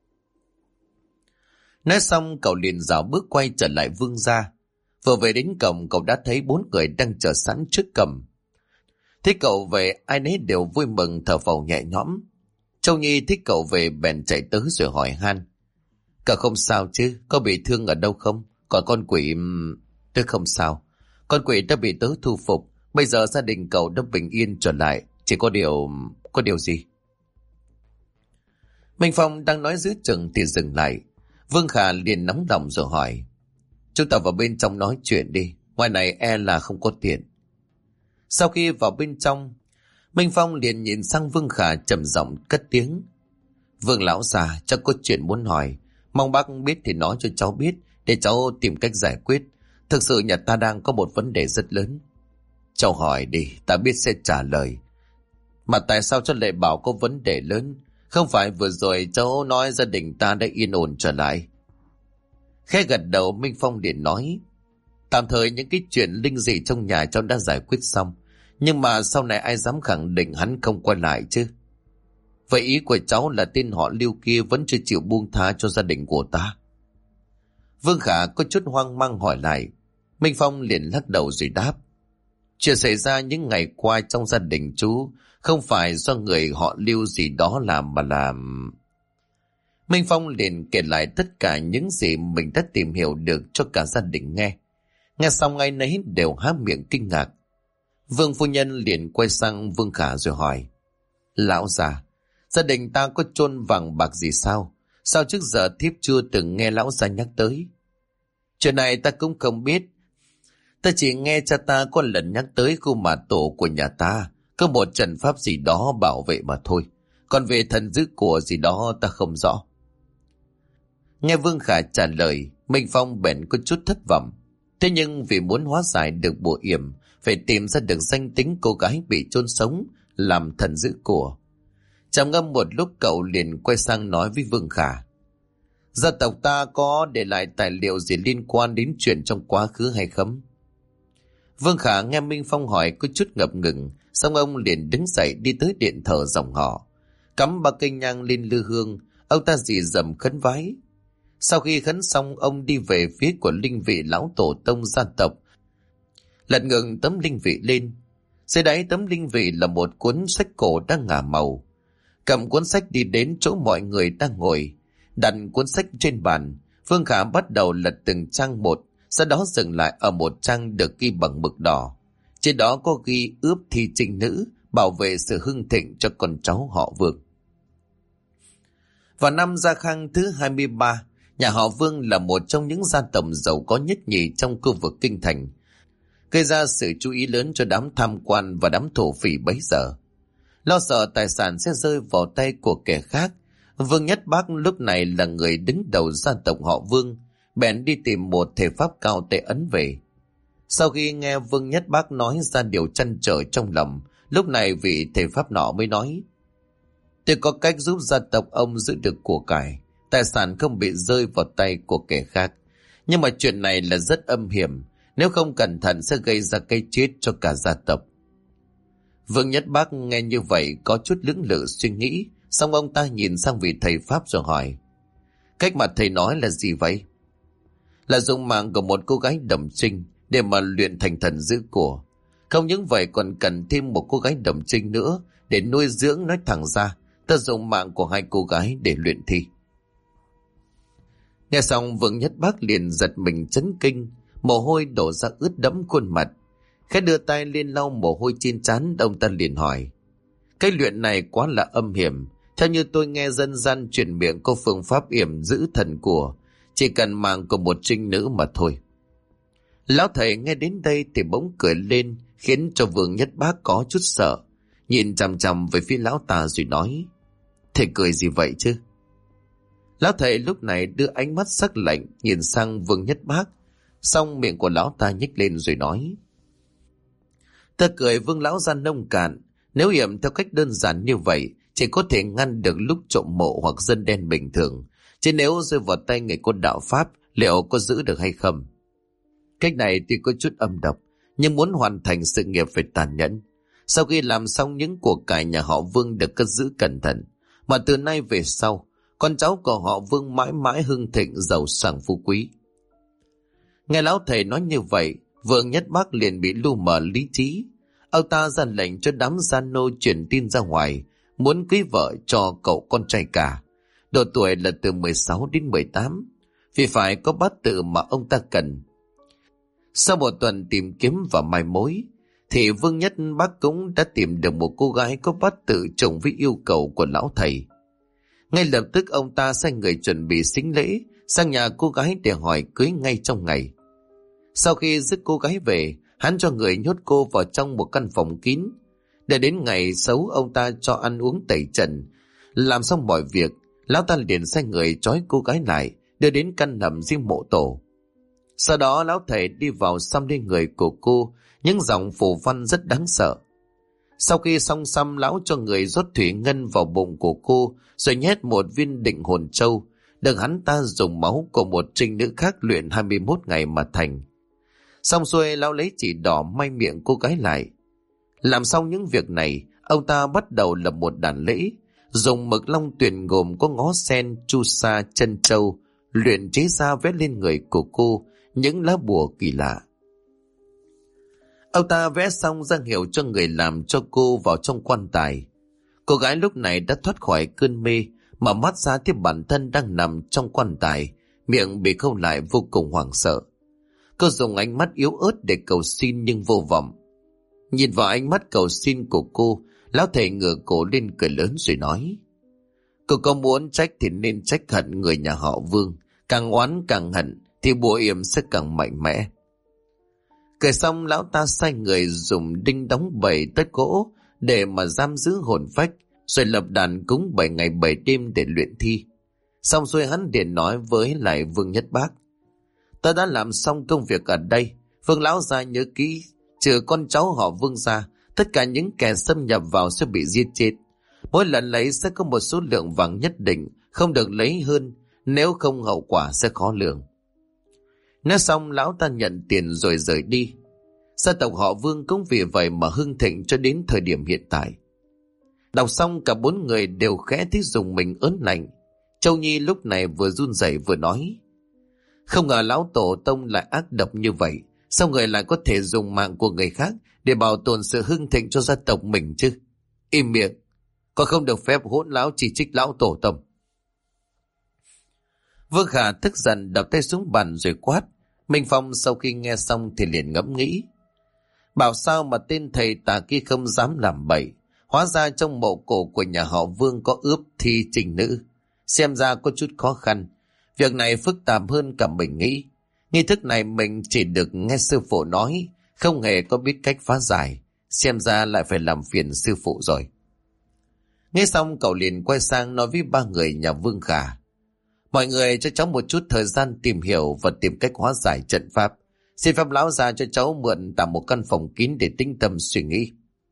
Nói xong cậu liền dạo bước quay trở lại Vương gia. Vừa về đến cổng, cậu đã thấy 4 người đang chờ sẵn trước cổng. Thấy cậu về, ai nấy đều vui mừng thở phào nhẹ nhõm. Châu Nhi thấy cậu về bèn chạy tới rồi hỏi han: cậu không sao chứ, có bị thương ở đâu không? Còn con quỷ... Tôi không sao, con quỷ đã bị tớ thu phục, bây giờ gia đình cậu đã bình yên trở lại, chỉ có điều... Có điều gì? Minh Phong đang nói giữa chừng thì dừng lại. Vương Khả liền nóng lòng rồi hỏi: chúng ta vào bên trong nói chuyện đi, ngoài này e là không có tiện. Sau khi vào bên trong, Minh Phong liền nhìn sang Vương Khả trầm giọng cất tiếng: Vương lão già, cháu có chuyện muốn hỏi, mong bác biết thì nói cho cháu biết để cháu tìm cách giải quyết. Thực sự nhà ta đang có một vấn đề rất lớn. Cháu hỏi đi, ta biết sẽ trả lời. Mà tại sao cháu lại bảo có vấn đề lớn? Không phải vừa rồi cháu nói gia đình ta đã yên ổn trở lại? Khẽ gật đầu, Minh Phong liền nói: tạm thời những cái chuyện linh dị trong nhà cháu đã giải quyết xong, nhưng mà sau này ai dám khẳng định hắn không quay lại chứ? Vậy ý của cháu là tên họ Lưu kia vẫn chưa chịu buông tha cho gia đình của ta? Vương Khả có chút hoang mang hỏi lại. Minh Phong liền lắc đầu rồi đáp: chuyện xảy ra những ngày qua trong gia đình chú không phải do người họ Lưu gì đó làm, mà làm... Minh Phong liền kể lại tất cả những gì mình đã tìm hiểu được cho cả gia đình nghe. Nghe xong ai nấy đều há miệng kinh ngạc. Vương phu nhân liền quay sang Vương Khả rồi hỏi: lão già, gia đình ta có chôn vàng bạc gì sao? Sao trước giờ thiếp chưa từng nghe lão già nhắc tới? Chuyện này ta cũng không biết. Ta chỉ nghe cha ta có lần nhắc tới khu mả tổ của nhà ta có một trận pháp gì đó bảo vệ mà thôi. Còn về thần dữ của gì đó ta không rõ. Nghe Vương Khả trả lời, Minh Phong bèn có chút thất vọng. Thế nhưng vì muốn hóa giải được bùa yểm, phải tìm ra được danh tính cô gái bị chôn sống làm thần dữ của. Trầm ngâm một lúc, cậu liền quay sang nói với Vương Khả: gia tộc ta có để lại tài liệu gì liên quan đến chuyện trong quá khứ hay không? Vương Khả nghe Minh Phong hỏi có chút ngập ngừng, xong ông liền đứng dậy đi tới điện thờ dòng họ, cắm 3 cây nhang lên lư hương. Ông ta rì rầm khấn vái. Sau khi khấn xong, ông đi về phía của linh vị lão tổ tông gia tộc, lật ngừng tấm linh vị lên. Dưới đáy tấm linh vị là một cuốn sách cổ đang ngả màu. Cầm cuốn sách đi đến chỗ mọi người đang ngồi, đặt cuốn sách trên bàn. Vương Khả bắt đầu lật từng trang một, sau đó dừng lại ở một trang được ghi bằng mực đỏ. Trên đó có ghi ướp thi trinh nữ, bảo vệ sự hưng thịnh cho con cháu họ Vương. Vào năm Gia Khang thứ 23, nhà họ Vương là một trong những gia tộc giàu có nhất nhì trong khu vực kinh thành, gây ra sự chú ý lớn cho đám tham quan và đám thổ phỉ bấy giờ. Lo sợ tài sản sẽ rơi vào tay của kẻ khác, Vương Nhất Bác lúc này là người đứng đầu gia tộc họ Vương, bèn đi tìm một thể pháp cao tệ ấn về. Sau khi nghe Vương Nhất Bác nói ra điều trăn trở trong lòng, lúc này vị thể pháp nọ mới nói: tôi có cách giúp gia tộc ông giữ được của cải, tài sản không bị rơi vào tay của kẻ khác. Nhưng mà chuyện này là rất âm hiểm, nếu không cẩn thận sẽ gây ra cái chết cho cả gia tộc. Vương Nhất Bác nghe như vậy có chút lưỡng lự suy nghĩ, Xong ông ta nhìn sang vị thầy Pháp rồi hỏi: cách mà thầy nói là gì vậy? Là dùng mạng của một cô gái đồng trinh để mà luyện thành thần giữ của. Không những vậy còn cần thêm một cô gái đồng trinh nữa để nuôi dưỡng. Nói thẳng ra, ta dùng mạng của hai cô gái để luyện thi. Nghe xong Vương Nhất Bác liền giật mình chấn kinh, mồ hôi đổ ra ướt đẫm khuôn mặt. Khẽ đưa tay lên lau mồ hôi trên trán, ông ta liền hỏi: cái luyện này quá là âm hiểm. Theo như tôi nghe dân gian truyền miệng có phương pháp yểm giữ thần của, chỉ cần mạng của một trinh nữ mà thôi. Lão thầy nghe đến đây thì bỗng cười lên, khiến cho Vương Nhất Bác có chút sợ, nhìn chằm chằm về phía lão ta rồi nói: thầy cười gì vậy chứ? Lão thầy lúc này đưa ánh mắt sắc lạnh nhìn sang Vương Nhất Bác, xong miệng của lão ta nhếch lên rồi nói: ta cười Vương lão ra nông cạn. Nếu yểm theo cách đơn giản như vậy, chỉ có thể ngăn được lúc trộm mộ hoặc dân đen bình thường, chứ nếu rơi vào tay người có đạo pháp, liệu có giữ được hay không? Cách này tuy có chút âm độc, nhưng muốn hoàn thành sự nghiệp phải tàn nhẫn. Sau khi làm xong, những của cải nhà họ Vương được cất giữ cẩn thận, mà từ nay về sau, con cháu của họ Vương mãi mãi hưng thịnh, giàu sang phú quý. Nghe lão thầy nói như vậy, Vương Nhất Bác liền bị lu mờ lý trí. Ông ta ra lệnh cho đám gian nô truyền tin ra ngoài, muốn cưới vợ cho cậu con trai cả. Độ tuổi là từ 16 đến 18, vì phải có bát tự mà ông ta cần. Sau một tuần tìm kiếm và mai mối, thì Vương Nhất Bác cũng đã tìm được một cô gái có bát tự trùng với yêu cầu của lão thầy. Ngay lập tức ông ta sai người chuẩn bị sính lễ sang nhà cô gái để hỏi cưới ngay trong ngày. Sau khi dứt cô gái về, hắn cho người nhốt cô vào trong một căn phòng kín. Để đến ngày xấu, ông ta cho ăn uống tẩy trần. Làm xong mọi việc, lão ta liền sai người trói cô gái lại, đưa đến căn hầm riêng mộ tổ. Sau đó lão thầy đi vào xăm lên người của cô những dòng phù văn rất đáng sợ. Sau khi xong xăm, lão cho người rót thủy ngân vào bụng của cô, rồi nhét một viên định hồn châu, được hắn ta dùng máu của một trinh nữ khác luyện 21 ngày mà thành. Xong xuôi, lão lấy chỉ đỏ may miệng cô gái lại. Làm xong những việc này, ông ta bắt đầu lập một đàn lễ, dùng mực long tuyền gồm có ngó sen, chu sa, chân trâu, luyện chế ra vẽ lên người của cô những lá bùa kỳ lạ. Ông ta vẽ xong ra hiệu cho người làm cho cô vào trong quan tài. Cô gái lúc này đã thoát khỏi cơn mê, mà mắt ra thấy bản thân đang nằm trong quan tài, miệng bị khâu lại vô cùng hoảng sợ. Cô dùng ánh mắt yếu ớt để cầu xin nhưng vô vọng. Nhìn vào ánh mắt cầu xin của cô, lão thầy ngửa cổ lên cười lớn rồi nói: cô có muốn trách thì nên trách hận người nhà họ Vương, càng oán càng hận thì bùa yểm sẽ càng mạnh mẽ. Kể xong, lão ta sai người dùng đinh đóng 7 tấc gỗ để mà giam giữ hồn phách, rồi lập đàn cúng 7 ngày 7 đêm để luyện thi. Xong rồi hắn liền nói với lại Vương Nhất Bác: ta đã làm xong công việc ở đây. Vương lão gia nhớ kỹ, trừ con cháu họ Vương ra, tất cả những kẻ xâm nhập vào sẽ bị giết chết. Mỗi lần lấy sẽ có một số lượng vàng nhất định, không được lấy hơn, nếu không hậu quả sẽ khó lường. Nói xong, lão ta nhận tiền rồi rời đi. Gia tộc họ Vương cũng vì vậy mà hưng thịnh cho đến thời điểm hiện tại. Đọc xong, cả 4 người đều khẽ thấy dùng mình ớn lạnh. Châu Nhi lúc này vừa run rẩy vừa nói: không ngờ lão tổ tông lại ác độc như vậy. Sao người lại có thể dùng mạng của người khác để bảo tồn sự hưng thịnh cho gia tộc mình chứ? Im miệng, còn không được phép hỗn láo chỉ trích lão tổ tông. Vương Khả tức giận đập tay xuống bàn rồi quát. Minh Phong sau khi nghe xong thì liền ngẫm nghĩ: bảo sao mà tên thầy tà kia không dám làm bậy. Hóa ra trong mộ cổ của nhà họ Vương có ướp thi trinh nữ. Xem ra có chút khó khăn. Việc này phức tạp hơn cả mình nghĩ. Nghi thức này mình chỉ được nghe sư phụ nói, không hề có biết cách phá giải. Xem ra lại phải làm phiền sư phụ rồi. Nghe xong, cậu liền quay sang nói với 3 người nhà Vương Khả: mọi người cho cháu một chút thời gian tìm hiểu và tìm cách hóa giải trận pháp. Xin phép lão gia cho cháu mượn tạm một căn phòng kín để tĩnh tâm suy nghĩ.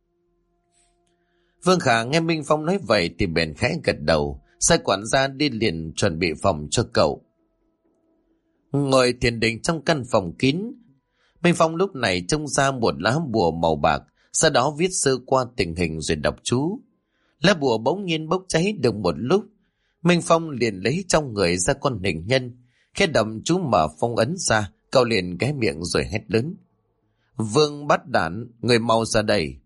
Vương Khả nghe Minh Phong nói vậy thì bèn khẽ gật đầu, sai quản gia đi liền chuẩn bị phòng cho cậu. Ngồi thiền định trong căn phòng kín, Minh Phong lúc này trông ra một lá bùa màu bạc, sau đó viết sơ qua tình hình rồi đọc chú. Lá bùa bỗng nhiên bốc cháy được một lúc. Minh Phong liền lấy trong người ra con hình nhân. Khẽ đầm chú mở phong ấn ra, cậu liền cái miệng rồi hét lớn: Vương Bát Đản, người mau ra đây!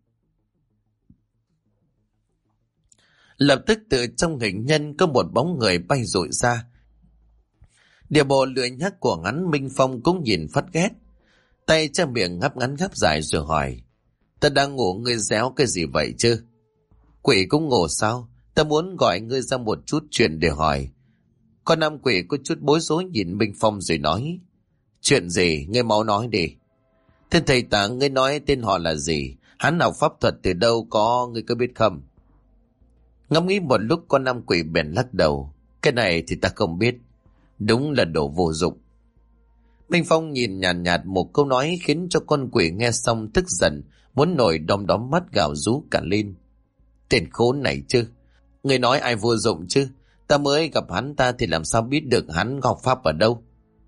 Lập tức từ trong hình nhân có một bóng người bay rội ra. Địa bộ lười nhác của hắn Minh Phong cũng nhìn phát ghét. Tay che miệng ngáp ngắn ngáp dài rồi hỏi: Ta đang ngủ, ngươi réo cái gì vậy chứ? Quỷ cũng ngủ sao? Ta muốn gọi ngươi ra một chút chuyện để hỏi. Con nam quỷ có chút bối rối nhìn Minh Phong rồi nói: Chuyện gì? Ngươi mau nói đi. Tên thầy tả ngươi nói tên họ là gì? Hắn học pháp thuật từ đâu có, ngươi có biết không? Ngẫm nghĩ một lúc, con nam quỷ bèn lắc đầu: Cái này thì ta không biết. Đúng là đồ vô dụng. Minh Phong nhìn nhàn nhạt một câu nói khiến cho con quỷ nghe xong tức giận, muốn nổi đom đóm mắt gào rú cả lên. Tên khốn này chứ! Người nói ai vô dụng chứ? Ta mới gặp hắn ta thì làm sao biết được hắn học pháp ở đâu?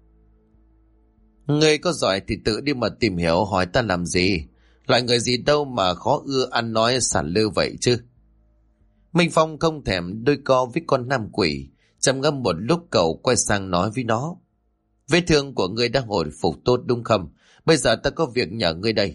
Người có giỏi thì tự đi mà tìm hiểu, hỏi ta làm gì? Loại người gì đâu mà khó ưa ăn nói xả lư vậy chứ? Minh Phong không thèm đôi co với con nam quỷ, trầm ngâm một lúc cậu quay sang nói với nó: Vết thương của ngươi đã hồi phục tốt đúng không? Bây giờ ta có việc nhờ ngươi đây.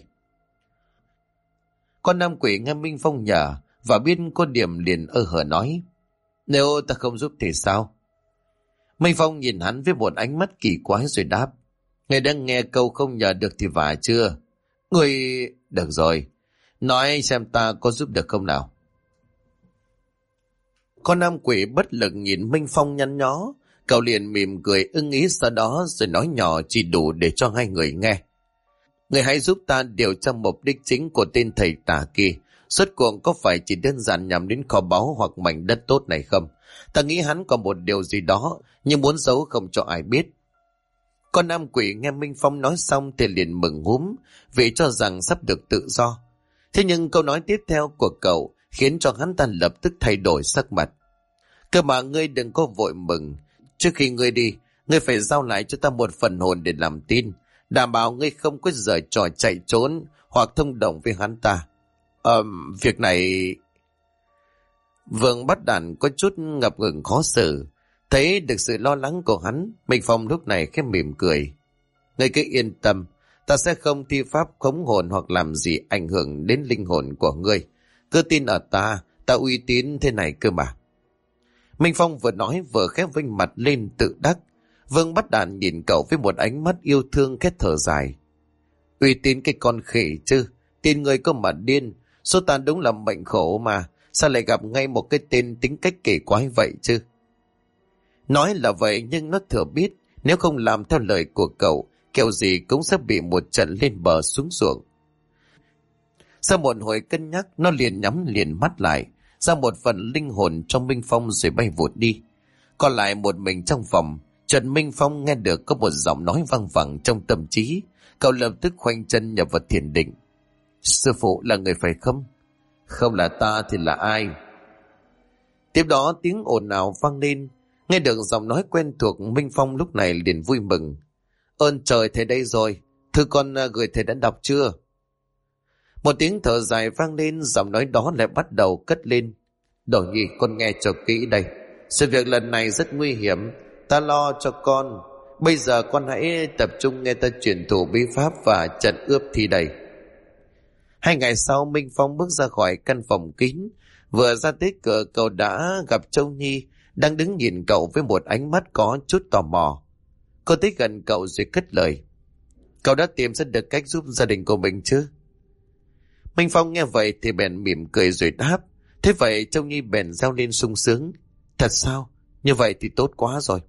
Con nam quỷ nghe Minh Phong nhờ và biết có điểm liền hở nói: Nếu ta không giúp thì sao? Minh Phong nhìn hắn với một ánh mắt kỳ quái rồi đáp: Ngươi đang nghe câu không nhờ được thì vả chưa? Ngươi... Được rồi, nói xem ta có giúp được không nào? Con nam quỷ bất lực nhìn Minh Phong nhăn nhó, cậu liền mỉm cười ưng ý, sau đó rồi nói nhỏ chỉ đủ để cho hai người nghe: Người hãy giúp ta điều tra mục đích chính của tên thầy tà kia. Suốt cuộc có phải chỉ đơn giản nhằm đến kho báu hoặc mảnh đất tốt này không? Ta nghĩ hắn có một điều gì đó, nhưng muốn giấu không cho ai biết. Con nam quỷ nghe Minh Phong nói xong thì liền mừng húm, vì cho rằng sắp được tự do. Thế nhưng câu nói tiếp theo của cậu khiến cho hắn ta lập tức thay đổi sắc mặt. Cơ mà ngươi đừng có vội mừng. Trước khi ngươi đi, ngươi phải giao lại cho ta một phần hồn để làm tin, đảm bảo ngươi không có giở trò chạy trốn hoặc thông đồng với hắn ta. Việc này... Vương Bát Đản có chút ngập ngừng khó xử. Thấy được sự lo lắng của hắn, Minh Phong lúc này khẽ mỉm cười: Ngươi cứ yên tâm, ta sẽ không thi pháp khống hồn hoặc làm gì ảnh hưởng đến linh hồn của ngươi. Cứ tin ở ta, ta uy tín thế này cơ mà. Minh Phong vừa nói vừa khẽ vênh mặt lên tự đắc. Vương Bát Đản nhìn cậu với một ánh mắt yêu thương khét thở dài: Uy tín cái con khỉ chứ, tin người có mà điên. Số ta đúng là mệnh khổ mà, sao lại gặp ngay một cái tên tính cách kỳ quái vậy chứ? Nói là vậy nhưng nó thừa biết nếu không làm theo lời của cậu, kiểu gì cũng sẽ bị một trận lên bờ xuống ruộng. Sau một hồi cân nhắc, nó liền nhắm liền mắt lại, ra một phần linh hồn trong Minh Phong rồi bay vụt đi. Còn lại một mình trong phòng, chợt Minh Phong nghe được có một giọng nói vang vẳng trong tâm trí. Cậu lập tức khoanh chân nhập vào thiền định. Sư phụ là người phải không? Không là ta thì là ai? Tiếp đó tiếng ồn ào vang lên. Nghe được giọng nói quen thuộc, Minh Phong lúc này liền vui mừng. Ơn trời, thầy đây rồi. Thư con gửi thầy đã đọc chưa? Một tiếng thở dài vang lên, giọng nói đó lại bắt đầu cất lên. Đồ Nhi, con nghe cho kỹ đây. Sự việc lần này rất nguy hiểm, ta lo cho con. Bây giờ con hãy tập trung nghe ta truyền thụ bí pháp và trận ướp thi đầy. 2 ngày sau, Minh Phong bước ra khỏi căn phòng kín. Vừa ra tới cửa, cậu đã gặp Châu Nhi đang đứng nhìn cậu với một ánh mắt có chút tò mò. Cô tới gần cậu rồi cất lời: Cậu đã tìm ra được cách giúp gia đình của mình chứ? Minh Phong nghe vậy thì bèn mỉm cười rồi đáp. Thế vậy Châu Nhi bèn reo lên sung sướng: Thật sao? Như vậy thì tốt quá rồi.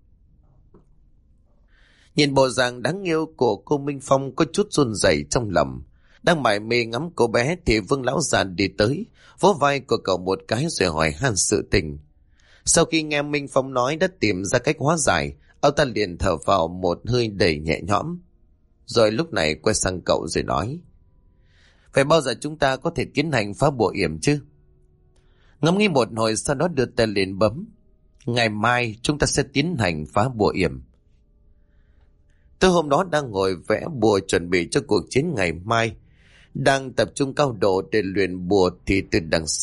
Nhìn bộ dạng đáng yêu của cô, Minh Phong có chút run rẩy trong lòng. Đang mải mê ngắm cô bé thì Vương lão già đi tới, vỗ vai của cậu một cái rồi hỏi han sự tình. Sau khi nghe Minh Phong nói đã tìm ra cách hóa giải, ông ta liền thở vào một hơi đầy nhẹ nhõm. Rồi lúc này quay sang cậu rồi nói: Vậy bao giờ chúng ta có thể tiến hành phá bùa yểm chứ? Ngẫm nghĩ một hồi, sau đó đưa tay lên bấm: Ngày mai chúng ta sẽ tiến hành phá bùa yểm. Tôi hôm đó đang ngồi vẽ bùa chuẩn bị cho cuộc chiến ngày mai, đang tập trung cao độ để luyện bùa thì từ đằng sau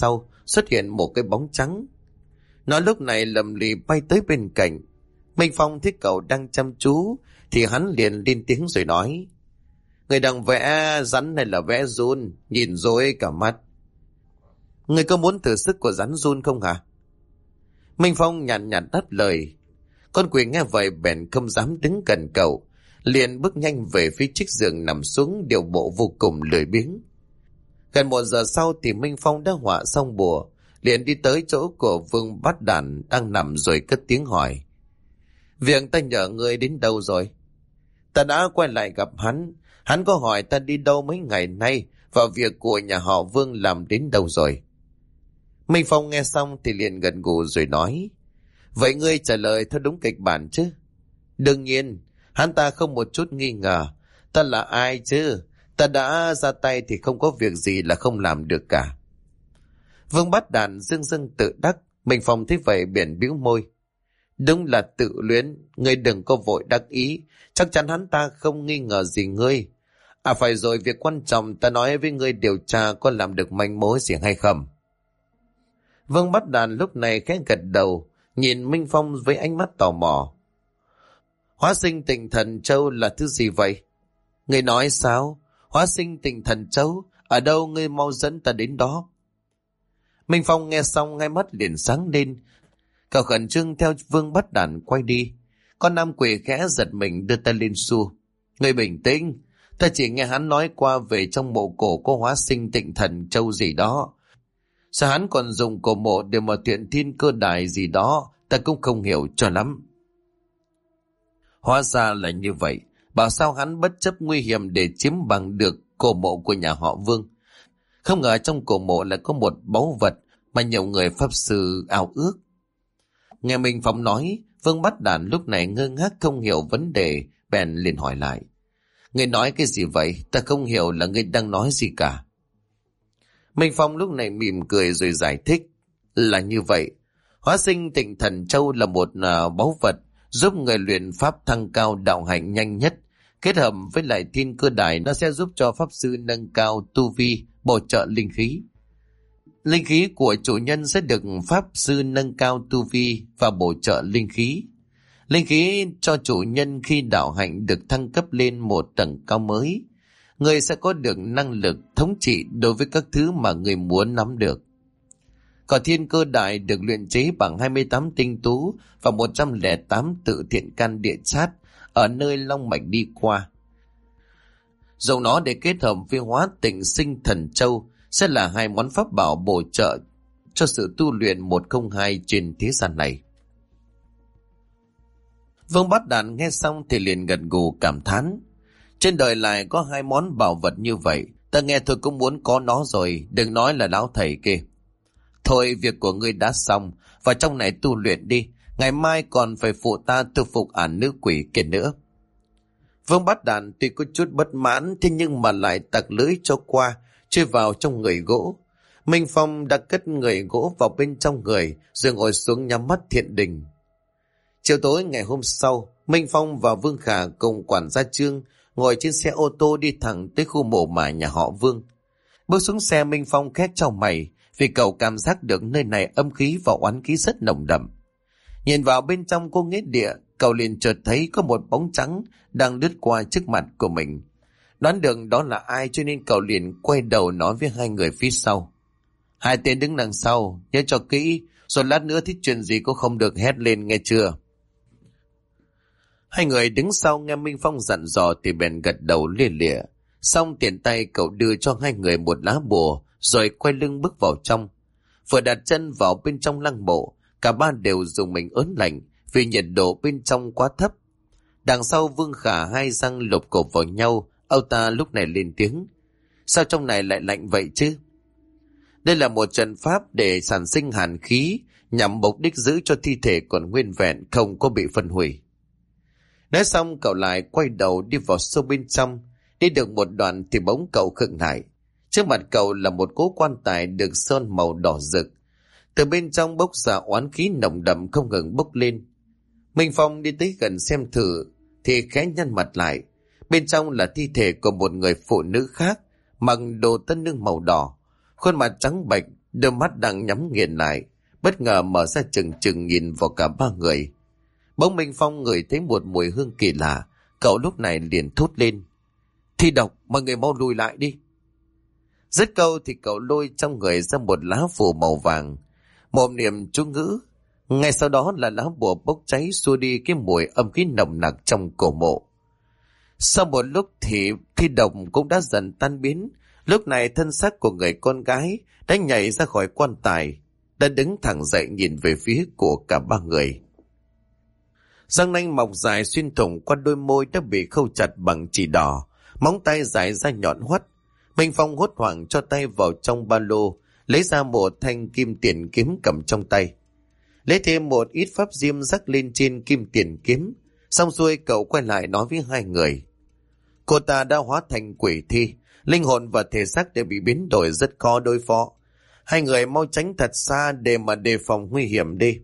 xuất hiện một cái bóng trắng. Nó lúc này lầm lì bay tới bên cạnh. Minh Phong thấy cậu đang chăm chú thì hắn liền lên tiếng rồi nói: người đang vẽ rắn này là vẽ giun, nhìn rồi cả mắt. Người có muốn thử sức của rắn giun không hả? Minh Phong nhàn nhạt đáp lời. Con quỷ nghe vậy bèn không dám đứng gần cậu, liền bước nhanh về phía chiếc giường nằm xuống, điều bộ vô cùng lười biếng. Gần 1 giờ sau thì Minh Phong đã họa xong bùa, liền đi tới chỗ của Vương Bát Đản đang nằm rồi cất tiếng hỏi: việc ta nhờ ngươi đến đâu rồi? Ta đã quay lại gặp hắn. Hắn có hỏi ta đi đâu mấy ngày nay và việc của nhà họ Vương làm đến đâu rồi. Minh Phong nghe xong thì liền gật gù rồi nói: vậy ngươi trả lời theo đúng kịch bản chứ? Đương nhiên, hắn ta không một chút nghi ngờ. Ta là ai chứ? Ta đã ra tay thì không có việc gì là không làm được cả. Vương Bát Đản dưng dưng tự đắc. Minh Phong thấy vậy biển bĩu môi: đúng là tự luyến, ngươi đừng có vội đắc ý. Chắc chắn hắn ta không nghi ngờ gì ngươi. À phải rồi, việc quan trọng ta nói với ngươi điều tra có làm được manh mối gì hay không? Vương Bát Đản lúc này khẽ gật đầu, nhìn Minh Phong với ánh mắt tò mò. Hóa sinh Tịnh Thần Châu là thứ gì vậy? Ngươi nói sao? Hóa sinh Tịnh Thần Châu? Ở đâu? Ngươi mau dẫn ta đến đó. Minh Phong nghe xong hai mắt liền sáng lên. Cậu khẩn trương theo Vương Bát Đản quay đi. Con nam quỷ khẽ giật mình đưa tay lên xua. Ngươi bình tĩnh. Ta chỉ nghe hắn nói qua về trong mộ cổ có hóa sinh Tịnh Thần Châu gì đó. Sao hắn còn dùng cổ mộ để mà tuyển thiên cơ đài gì đó, ta cũng không hiểu cho lắm. Hóa ra là như vậy. Bảo sao hắn bất chấp nguy hiểm để chiếm bằng được cổ mộ của nhà họ Vương. Không ngờ trong cổ mộ lại có một báu vật mà nhiều người pháp sư ao ước. Nghe Minh Phong nói, Vương Bát Đản lúc này ngơ ngác không hiểu vấn đề, bèn liền hỏi lại: ngươi nói cái gì vậy? Ta không hiểu là ngươi đang nói gì cả. Minh Phong lúc này mỉm cười rồi giải thích: là như vậy, hóa sinh Tịnh Thần Châu là một báu vật giúp người luyện pháp thăng cao đạo hạnh nhanh nhất. Kết hợp với lại thiên cơ đài, nó sẽ giúp cho pháp sư nâng cao tu vi, bổ trợ linh khí. Linh khí của chủ nhân sẽ được pháp sư nâng cao tu vi và bổ trợ linh khí. Linh khí cho chủ nhân khi đạo hạnh được thăng cấp lên một tầng cao mới, người sẽ có được năng lực thống trị đối với các thứ mà người muốn nắm được. Còn thiên cơ đại được luyện chế bằng 28 tinh tú và 108 tự thiện can địa sát ở nơi long mạch đi qua. Dùng nó để kết hợp với hóa tịnh sinh thần châu sẽ là hai món pháp bảo bổ trợ cho sự tu luyện 102 trên thế gian này. Vương Bát Đản nghe xong thì liền gật gù cảm thán: trên đời lại có hai món bảo vật như vậy, ta nghe thôi cũng muốn có nó rồi, đừng nói là lão thầy kia. Thôi việc của ngươi đã xong, vào trong này tu luyện đi, ngày mai còn phải phụ ta thu phục ả nữ quỷ kia nữa. Vương Bát Đản tuy có chút bất mãn, thế nhưng mà lại tặc lưỡi cho qua, chui vào trong người gỗ. Minh Phong đã cất người gỗ vào bên trong người, rồi ngồi xuống nhắm mắt thiện đình. Chiều tối ngày hôm sau, Minh Phong và Vương Khả cùng quản gia Trương ngồi trên xe ô tô đi thẳng tới khu mộ mà nhà họ Vương. Bước xuống xe, Minh Phong khét chau mày vì cậu cảm giác được nơi này âm khí và oán khí rất nồng đậm. Nhìn vào bên trong cô nghĩa địa, cậu liền chợt thấy có một bóng trắng đang lướt qua trước mặt của mình. Đoán được đó là ai cho nên cậu liền quay đầu nói với hai người phía sau: hai tên đứng đằng sau, nhớ cho kỹ, rồi lát nữa thích chuyện gì cũng không được hét lên nghe chưa. Hai người đứng sau nghe Minh Phong dặn dò thì bèn gật đầu lia lịa. Xong tiện tay cậu đưa cho hai người một lá bùa, rồi quay lưng bước vào trong. Vừa đặt chân vào bên trong lăng mộ, cả ba đều dùng mình ớn lạnh vì nhiệt độ bên trong quá thấp. Đằng sau Vương Khả hai răng lục cộp vào nhau, ông ta lúc này lên tiếng: sao trong này lại lạnh vậy chứ? Đây là một trận pháp để sản sinh hàn khí, nhằm mục đích giữ cho thi thể còn nguyên vẹn, không có bị phân hủy. Nói xong cậu lại quay đầu đi vào sâu bên trong. Đi được một đoạn thì bỗng cậu khựng lại. Trước mặt cậu là một cố quan tài được sơn màu đỏ rực. Từ bên trong bốc ra oán khí nồng đậm không ngừng bốc lên. Minh Phong đi tới gần xem thử thì khẽ nhăn mặt lại. Bên trong là thi thể của một người phụ nữ khác, mặc đồ tân nương màu đỏ, khuôn mặt trắng bệch, đôi mắt đang nhắm nghiền lại, bất ngờ mở ra chừng chừng nhìn vào cả ba người. Bỗng Minh Phong ngửi thấy một mùi hương kỳ lạ, cậu lúc này liền thốt lên: Thi độc, mọi người mau lùi lại đi. Dứt câu thì cậu lôi trong người ra một lá phù màu vàng, mồm niệm chú ngữ. Ngay sau đó là lá bùa bốc cháy xua đi cái mùi âm khí nồng nặc trong cổ mộ. Sau một lúc thì thi độc cũng đã dần tan biến. Lúc này thân xác của người con gái đã nhảy ra khỏi quan tài, đã đứng thẳng dậy nhìn về phía của cả ba người. Răng nanh mọc dài xuyên thủng qua đôi môi đã bị khâu chặt bằng chỉ đỏ, móng tay dài ra nhọn hoắt. Minh Phong hốt hoảng cho tay vào trong ba lô, lấy ra một thanh kim tiền kiếm cầm trong tay. Lấy thêm một ít pháp diêm rắc lên trên kim tiền kiếm. Xong xuôi cậu quay lại nói với hai người: Cô ta đã hóa thành quỷ thi, linh hồn và thể xác đều bị biến đổi rất khó đối phó. Hai người mau tránh thật xa để mà đề phòng nguy hiểm đi.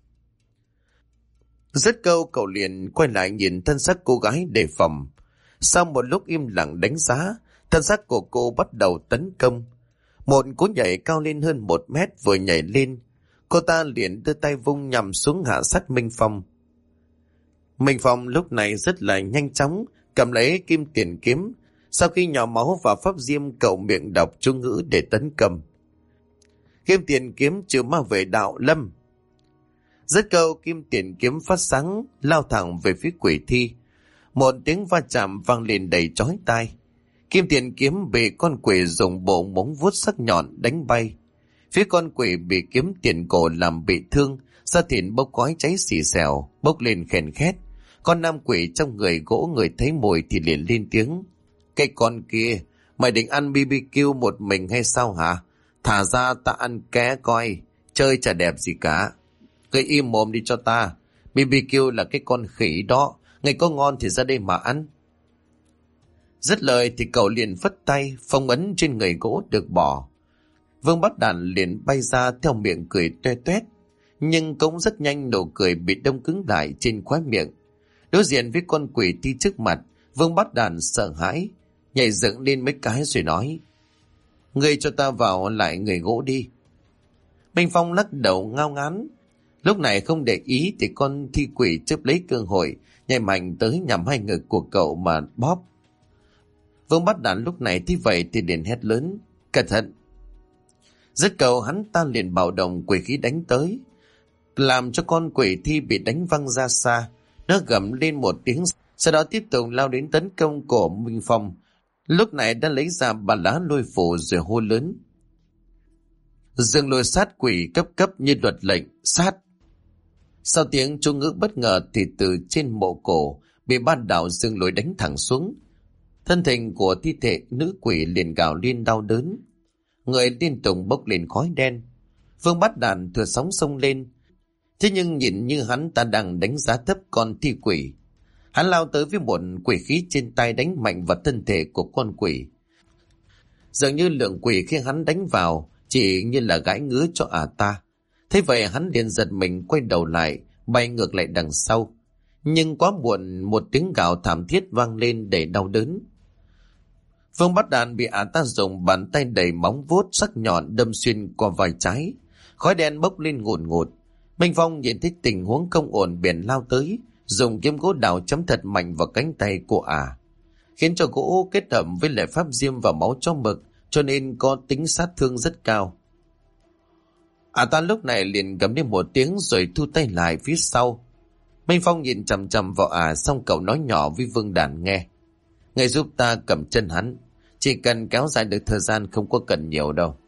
Dứt câu cậu liền quay lại nhìn thân xác cô gái đề phòng. Sau một lúc im lặng đánh giá, thân xác của cô bắt đầu tấn công. Một cú nhảy cao lên hơn 1 mét vừa nhảy lên, cô ta liền đưa tay vung nhằm xuống hạ sát Minh Phong. Minh Phong lúc này rất là nhanh chóng cầm lấy kim tiền kiếm. Sau khi nhỏ máu và pháp diêm, cậu miệng đọc chú ngữ để tấn công. Kim tiền kiếm trừ ma về đạo lâm. Dứt câu kim tiền kiếm phát sáng lao thẳng về phía quỷ thi. Một tiếng va chạm vang lên đầy chói tai. Kim tiền kiếm bị con quỷ dùng bộ móng vuốt sắc nhọn đánh bay. Phía con quỷ bị kiếm tiền cổ làm bị thương, da thịt bốc khói cháy xì xèo, bốc lên khèn khét. Con nam quỷ trong người gỗ người thấy mùi thì liền lên tiếng: Cái con kia, mày định ăn BBQ một mình hay sao hả? Thả ra ta ăn ké coi, chơi chả đẹp gì cả. Cứ im mồm đi cho ta, BBQ là cái con khỉ đó, ngày có ngon thì ra đây mà ăn. Dứt lời thì cậu liền phất tay, phong ấn trên người gỗ được bỏ. Vương Bát Đản liền bay ra theo miệng cười toe toét, nhưng cũng rất nhanh nụ cười bị đông cứng lại trên khóe miệng. Đối diện với con quỷ thi trước mặt, Vương Bát Đản sợ hãi, nhảy dựng lên mấy cái rồi nói: Ngươi cho ta vào lại người gỗ đi. Minh Phong lắc đầu ngao ngán. Lúc này không để ý thì con thi quỷ chớp lấy cơ hội, nhảy mạnh tới nhằm hai ngực của cậu mà bóp. Vương Bát Đản lúc này thấy vậy thì liền hét lớn: Cẩn thận! Dứt câu hắn ta liền bạo động quỷ khí đánh tới, làm cho con quỷ thi bị đánh văng ra xa. Nó gầm lên một tiếng, sau đó tiếp tục lao đến tấn công cổ Minh Phong. Lúc này đã lấy ra 3 lá lôi phù rồi hô lớn: Dương lôi sát quỷ cấp cấp như luật lệnh, sát! Sau tiếng chú ngữ bất ngờ thì từ trên mộ cổ bị 3 đạo dương lôi đánh thẳng xuống. Thân hình của thi thể nữ quỷ liền gào lên đau đớn, người liên tục bốc lên khói đen. Vương Bát Đản thừa sóng xông lên, thế nhưng nhìn như hắn ta đang đánh giá thấp con thi quỷ. Hắn lao tới với một quỷ khí trên tay đánh mạnh vào thân thể của con quỷ. Dường như lượng quỷ khi hắn đánh vào chỉ như là gãi ngứa cho ta. Thế vậy hắn liền giật mình quay đầu lại, bay ngược lại đằng sau. Nhưng quá muộn, một tiếng gào thảm thiết vang lên để đau đớn. Vương Bát Đản bị ta dùng bàn tay đầy móng vuốt sắc nhọn đâm xuyên qua vai trái. Khói đen bốc lên ngùn ngụt. Minh Phong nhìn thấy tình huống không ổn bèn lao tới, dùng kiếm gỗ đào chấm thật mạnh vào cánh tay của khiến cho gỗ kết hợp với lại pháp diêm và máu chó mực, cho nên có tính sát thương rất cao. Ta lúc này liền gầm lên một tiếng rồi thu tay lại phía sau. Minh Phong nhìn chằm chằm vào xong cậu nói nhỏ với Vương Đản nghe: Người giúp ta cầm chân hắn, chỉ cần kéo dài được thời gian, không có cần nhiều đâu.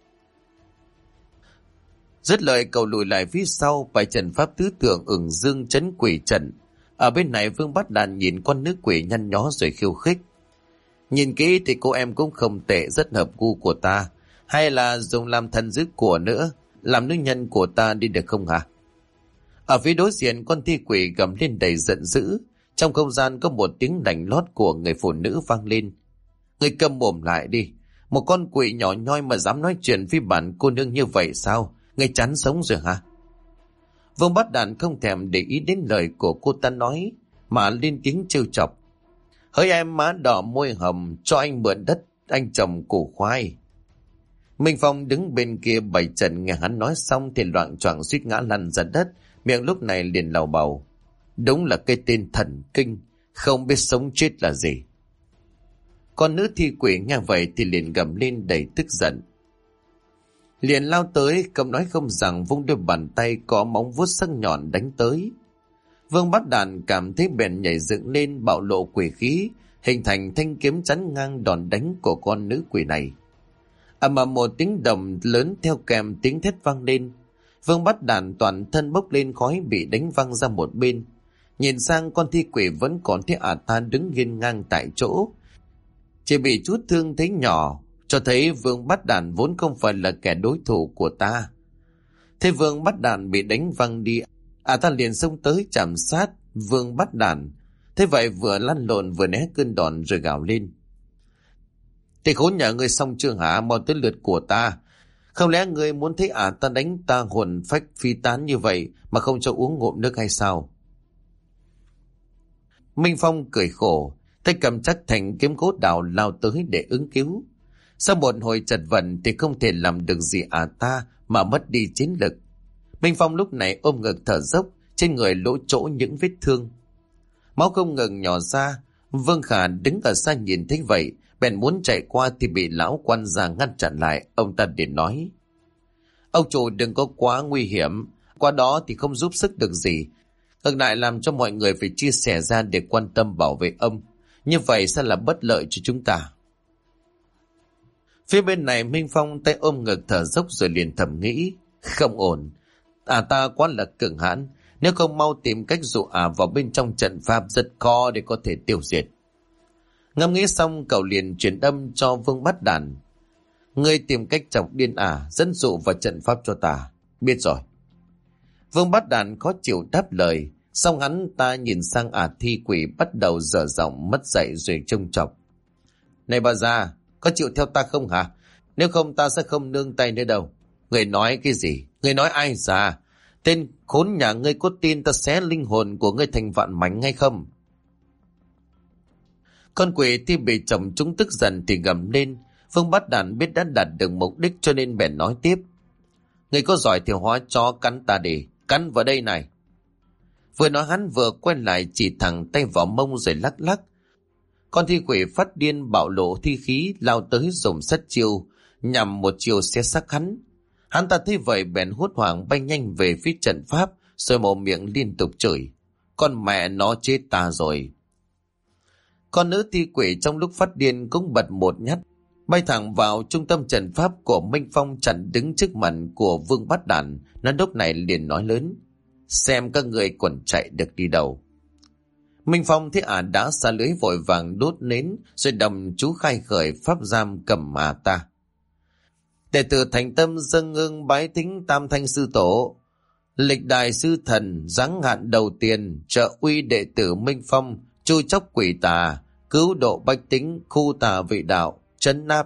Dứt lời cậu lùi lại phía sau, bài trận pháp tứ tượng ửng dương trấn quỷ trận. Ở bên này Vương Bát Đản nhìn con nữ quỷ nhăn nhó rồi khiêu khích: Nhìn kỹ thì cô em cũng không tệ, rất hợp gu của ta. Hay là dùng làm thần dữ của nữa, làm nữ nhân của ta đi được không hả? Ở phía đối diện con thi quỷ gầm lên đầy giận dữ. Trong không gian có một tiếng đành lót của người phụ nữ vang lên: Ngươi câm mồm lại đi, một con quỷ nhỏ nhoi mà dám nói chuyện với bản cô nương như vậy sao? Ngươi chán sống rồi hả? Vương Bát Đản không thèm để ý đến lời của cô ta nói, mà lên tiếng trêu chọc: Hỡi em má đỏ môi hồng, cho anh mượn đất anh trồng củ khoai. Minh Phong đứng bên kia bày trận, nghe hắn nói xong thì loạng choạng suýt ngã lăn ra đất, miệng lúc này liền lầu bầu. Đúng là cái tên thần kinh, không biết sống chết là gì. Con nữ thi quỷ nghe vậy thì liền gầm lên đầy tức giận. Liền lao tới, không nói không rằng vung đôi bàn tay có móng vuốt sắc nhọn đánh tới. Vương Bát Đàn cảm thấy bèn nhảy dựng lên, bạo lộ quỷ khí, hình thành thanh kiếm chắn ngang đòn đánh của con nữ quỷ này. Mà một tiếng động lớn theo kèm tiếng thét vang lên. Vương Bát Đàn toàn thân bốc lên khói, bị đánh văng ra một bên. Nhìn sang con thi quỷ vẫn còn thấy ta đứng nghiêng ngang tại chỗ, chỉ bị chút thương thế nhỏ, cho thấy Vương Bát Đàn vốn không phải là kẻ đối thủ của ta. Thế Vương Bát Đàn bị đánh văng đi, ta liền xông tới chạm sát Vương Bát Đàn. Thế vậy vừa lăn lộn vừa né cơn đòn rồi gào lên. Thì khốn nhà ngươi xong chưa hả? Mau tới lượt của ta. Không lẽ ngươi muốn thấy ta đánh ta hồn phách phi tán như vậy mà không cho uống ngụm nước hay sao? Minh Phong cười khổ, tay cầm chắc thành kiếm gỗ đào lao tới để ứng cứu. Sau một hồi chật vật thì không thể làm được gì ta mà mất đi chiến lực. Minh Phong lúc này ôm ngực thở dốc, trên người lỗ chỗ những vết thương. Máu không ngừng nhỏ ra. Vương Khả đứng ở xa nhìn thấy vậy, bèn muốn chạy qua thì bị lão quan gia ngăn chặn lại. Ông ta liền nói: Ông chủ đừng có quá nguy hiểm, qua đó thì không giúp sức được gì, ngược lại làm cho mọi người phải chia sẻ ra để quan tâm bảo vệ ông. Như vậy sẽ là bất lợi cho chúng ta. Phía bên này Minh Phong tay ôm ngực thở dốc rồi liền thầm nghĩ: không ổn, ta quá là cường hãn, nếu không mau tìm cách dụ vào bên trong trận pháp rất khó để có thể tiêu diệt. Ngẫm nghĩ xong, cậu liền truyền âm cho Vương Bát Đàn: ngươi tìm cách chọc điên dẫn dụ vào trận pháp cho ta. Biết rồi. Vương Bát Đàn khó chịu đáp lời, xong hắn ta nhìn sang thi quỷ bắt đầu dở giọng mất dạy rồi trông chọc: này bà già, có chịu theo ta không hả? Nếu không ta sẽ không nương tay nữa đâu. Người nói cái gì? Người nói ai già? Tên khốn nhà ngươi có tin ta xé linh hồn của ngươi thành vạn mảnh hay không? Con quỷ thì bị chồng chúng tức giận thì gầm lên. Vương Bát Đàn biết đã đạt được mục đích cho nên bèn nói tiếp: người có giỏi thì hóa chó cắn ta đi, cắn vào đây này. Vừa nói hắn vừa quay lại chỉ thẳng tay vào mông rồi lắc lắc. Con thi quỷ phát điên bạo lộ thi khí lao tới dùng sát chiêu nhằm một chiều xé xác hắn. Hắn ta thấy vậy bèn hốt hoảng bay nhanh về phía trận pháp rồi mồm miệng liên tục chửi: con mẹ nó chết ta rồi. Con nữ thi quỷ trong lúc phát điên cũng bật một nhát bay thẳng vào trung tâm trận pháp của Minh Phong chặn đứng trước mặt của Vương Bát Đàn. Nó lúc này liền nói lớn: xem các người còn chạy được đi đâu. Minh Phong thấy đã xa lưới vội vàng đốt nến rồi đầm chú khai khởi pháp giam cầm ta. Đệ tử thành tâm dâng hương bái thính Tam Thanh Sư Tổ, lịch đại sư thần giáng hạn đầu tiền, trợ uy đệ tử Minh Phong, chu chóc quỷ tà, cứu độ bách tính, khu tà vị đạo, trấn áp.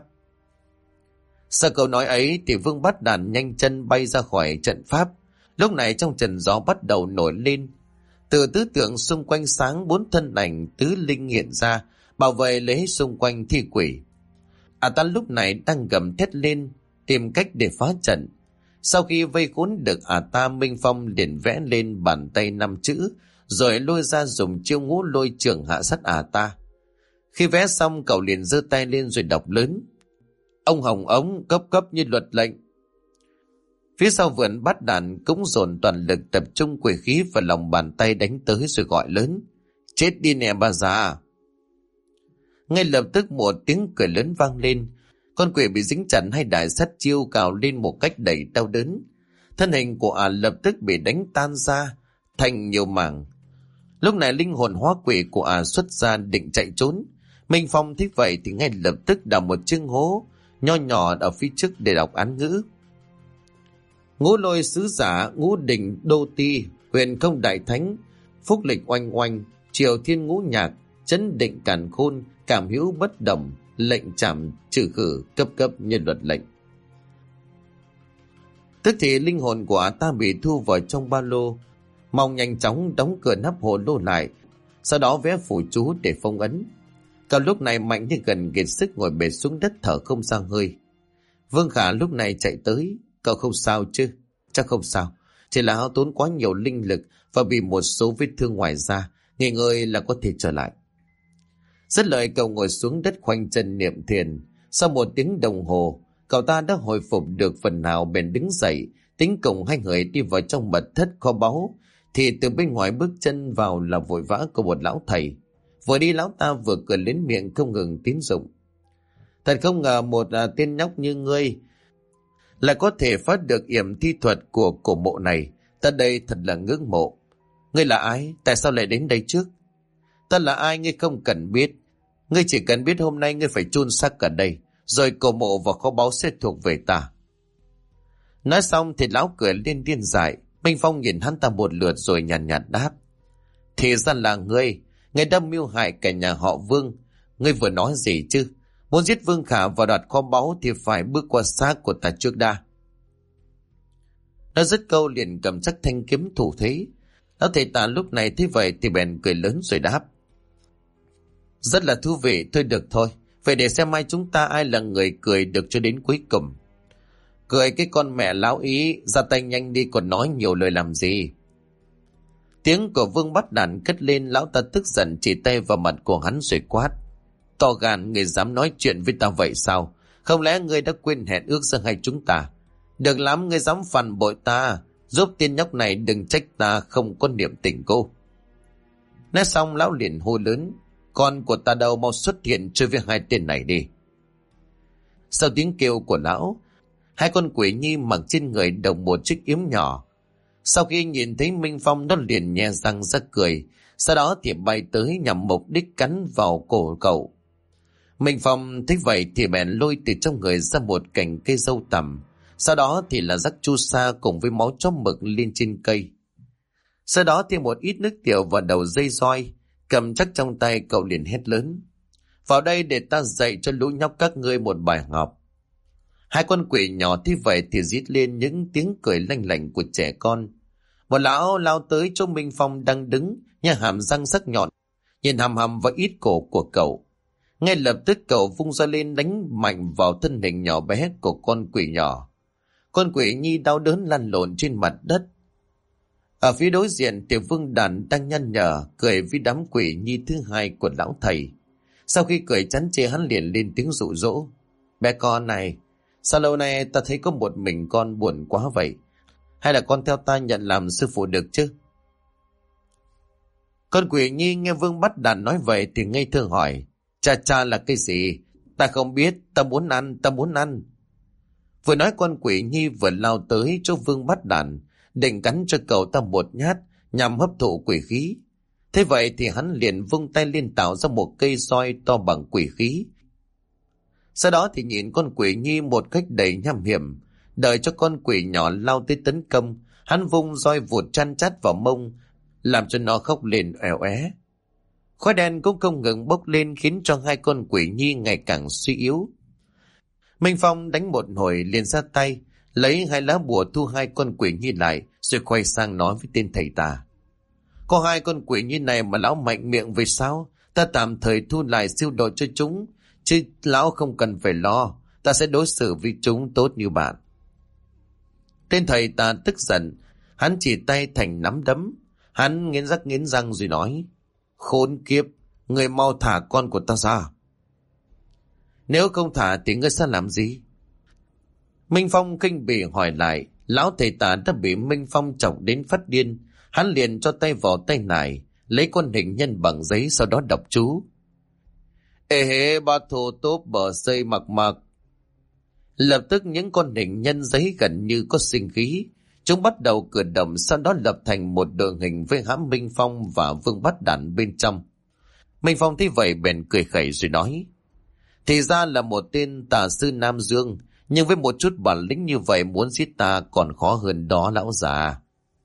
Sau câu nói ấy thì Vương Bát Đàn nhanh chân bay ra khỏi trận pháp. Lúc này trong trận gió bắt đầu nổi lên, từ tứ tượng xung quanh sáng 4 thân ảnh tứ linh hiện ra, bảo vệ lấy xung quanh thi quỷ. Ta lúc này đang gầm thét lên tìm cách để phá trận. Sau khi vây khốn được ta, Minh Phong liền vẽ lên bàn tay 5 chữ rồi lôi ra dùng chiêu ngũ lôi trường hạ sát ta. Khi vẽ xong, cậu liền giơ tay lên rồi đọc lớn: ông Hồng Ống cấp cấp như luật lệnh. Phía sau vườn Bát Đàn cũng dồn toàn lực tập trung quỷ khí vào lòng bàn tay đánh tới rồi gọi lớn: chết đi nè bà già. Ngay lập tức một tiếng cười lớn vang lên. Con quỷ bị dính chặt hai đại sát chiêu cào lên một cách đầy đau đớn. Thân hình của lập tức bị đánh tan ra thành nhiều mảng. Lúc này linh hồn hóa quỷ của xuất ra định chạy trốn. Minh Phong thấy vậy thì ngay lập tức đào một chương hố nho nhỏ ở phía trước để đọc án ngữ: ngũ lôi sứ giả, ngũ đình đô ti, huyền không đại thánh, phúc lịch oanh oanh, triều thiên ngũ nhạc, chấn định càn khôn, cảm hữu bất động, lệnh trảm trừ khử, cấp cấp nhân luật lệnh. Tức thì linh hồn của ta bị thu vào trong ba lô. Mong nhanh chóng đóng cửa nắp hồ lô lại, sau đó vẽ phù chú để phong ấn. Cả lúc này Mạnh như gần kiệt sức ngồi bệt xuống đất thở không ra hơi. Vương Khả lúc này chạy tới. Cậu không sao chứ? Chắc không sao. Chỉ là hao tốn quá nhiều linh lực và bị một số vết thương ngoài da. Nghỉ ngơi là có thể trở lại. Dứt lời cậu ngồi xuống đất khoanh chân niệm thiền. Sau 1 tiếng đồng hồ, cậu ta đã hồi phục được phần nào, bèn đứng dậy, tính cùng hai người đi vào trong mật thất kho báu. Thì từ bên ngoài bước chân vào là vội vã của một lão thầy. Vừa đi lão ta vừa cười lên miệng không ngừng tín dụng. Thật không ngờ một tên nhóc như ngươi là có thể phát được yểm thi thuật của cổ mộ này. Ta đây thật là ngưỡng mộ. Ngươi là ai? Tại sao lại đến đây trước? Ta là ai ngươi không cần biết. Ngươi chỉ cần biết hôm nay ngươi phải chôn xác cả đây, rồi cổ mộ và kho báu sẽ thuộc về ta. Nói xong thì lão cười lên điên dại. Minh Phong nhìn hắn ta một lượt rồi nhàn nhạt đáp. Thì ra là ngươi đã mưu hại cả nhà họ Vương. Ngươi vừa nói gì chứ? Muốn giết Vương Khả và đoạt kho báu thì phải bước qua xác của ta trước đã. Nó dứt câu liền cầm chắc thanh kiếm thủ thế. Lão thầy tà lúc này thấy vậy thì bèn cười lớn rồi đáp. Rất là thú vị, thôi được thôi. Vậy để xem mai chúng ta ai là người cười được cho đến cuối cùng. Cười cái con mẹ lão ý, ra tay nhanh đi còn nói nhiều lời làm gì. Tiếng của Vương Bắt Đản cất lên, lão ta tức giận chỉ tay vào mặt của hắn rồi quát. To gan, người dám nói chuyện với ta vậy sao? Không lẽ ngươi đã quên hẹn ước giữa hai chúng ta? Được lắm, ngươi dám phản bội ta, giúp tên nhóc này đừng trách ta không có niệm tình cô. Nói xong lão liền hô lớn. Con của ta đâu, mau xuất hiện chơi với hai tên này đi. Sau tiếng kêu của lão, hai con quỷ nhi mặc trên người đồng một chiếc yếm nhỏ. Sau khi nhìn thấy Minh Phong, nó liền nhe răng ra cười, sau đó thì bay tới nhằm mục đích cắn vào cổ cậu. Minh Phong thấy vậy thì bèn lôi từ trong người ra một cành cây dâu tằm, sau đó thì là rắc chu sa cùng với máu chó mực lên trên cây. Sau đó thêm một ít nước tiểu vào đầu dây roi, cầm chắc trong tay cậu liền hét lớn. Vào đây để ta dạy cho lũ nhóc các ngươi một bài học. Hai con quỷ nhỏ thế vậy thì rít lên những tiếng cười lanh lảnh của trẻ con. Một lão lao tới chỗ Minh Phong đang đứng, nhà hàm răng sắc nhọn, nhìn hằm hằm vào ít cổ của cậu. Ngay lập tức cậu vung ra lên đánh mạnh vào thân hình nhỏ bé của con quỷ nhỏ. Con quỷ nhi đau đớn lăn lộn trên mặt đất. Ở phía đối diện Tiểu Vương Đản đang nhăn nhở cười với đám quỷ nhi thứ hai của lão thầy. Sau khi cười chán chê hắn liền lên tiếng dụ dỗ. Bé con này, sao lâu nay ta thấy có một mình con buồn quá vậy? Hay là con theo ta nhận làm sư phụ được chứ? Con quỷ nhi nghe Vương Bắt Đản nói vậy thì ngây thơ hỏi. Cha là cái gì? Ta không biết, ta muốn ăn. Vừa nói con quỷ nhi vừa lao tới chỗ Vương Bắt Đản, định cắn cho cậu ta một nhát nhằm hấp thụ quỷ khí. Thế vậy thì hắn liền vung tay lên tạo ra một cây roi to bằng quỷ khí. Sau đó thì nhìn con quỷ nhi một cách đầy nham hiểm, đợi cho con quỷ nhỏ lao tới tấn công, hắn vung roi vụt chăn chát vào mông, làm cho nó khóc lên oèo é. Khói đen cũng không ngừng bốc lên khiến cho hai con quỷ nhi ngày càng suy yếu. Minh Phong đánh một hồi liền ra tay, lấy hai lá bùa thu hai con quỷ nhi lại, rồi quay sang nói với tên thầy tà. Có hai con quỷ nhi này mà lão mạnh miệng về sao? Ta tạm thời thu lại siêu độ cho chúng, chứ lão không cần phải lo, ta sẽ đối xử với chúng tốt như bạn. Tên thầy tà tức giận, hắn chỉ tay thành nắm đấm, hắn nghiến răng rồi nói. Khốn kiếp, người mau thả con của ta ra. Nếu không thả thì ngươi sẽ làm gì? Minh Phong kinh bỉ hỏi lại. Lão thầy tà đã bị Minh Phong chọc đến phát điên. Hắn liền cho tay vào tay nải, lấy con hình nhân bằng giấy, sau đó đọc chú. Ê hê ba thô tốt bờ xây mặc mặc. Lập tức những con hình nhân giấy gần như có sinh khí. Chúng bắt đầu cử động, sau đó lập thành một đội hình với hãm Minh Phong và Vương Bắt Đản bên trong. Minh Phong thấy vậy bèn cười khẩy rồi nói. Thì ra là một tên tà sư Nam Dương, nhưng với một chút bản lĩnh như vậy muốn giết ta còn khó hơn đó lão già.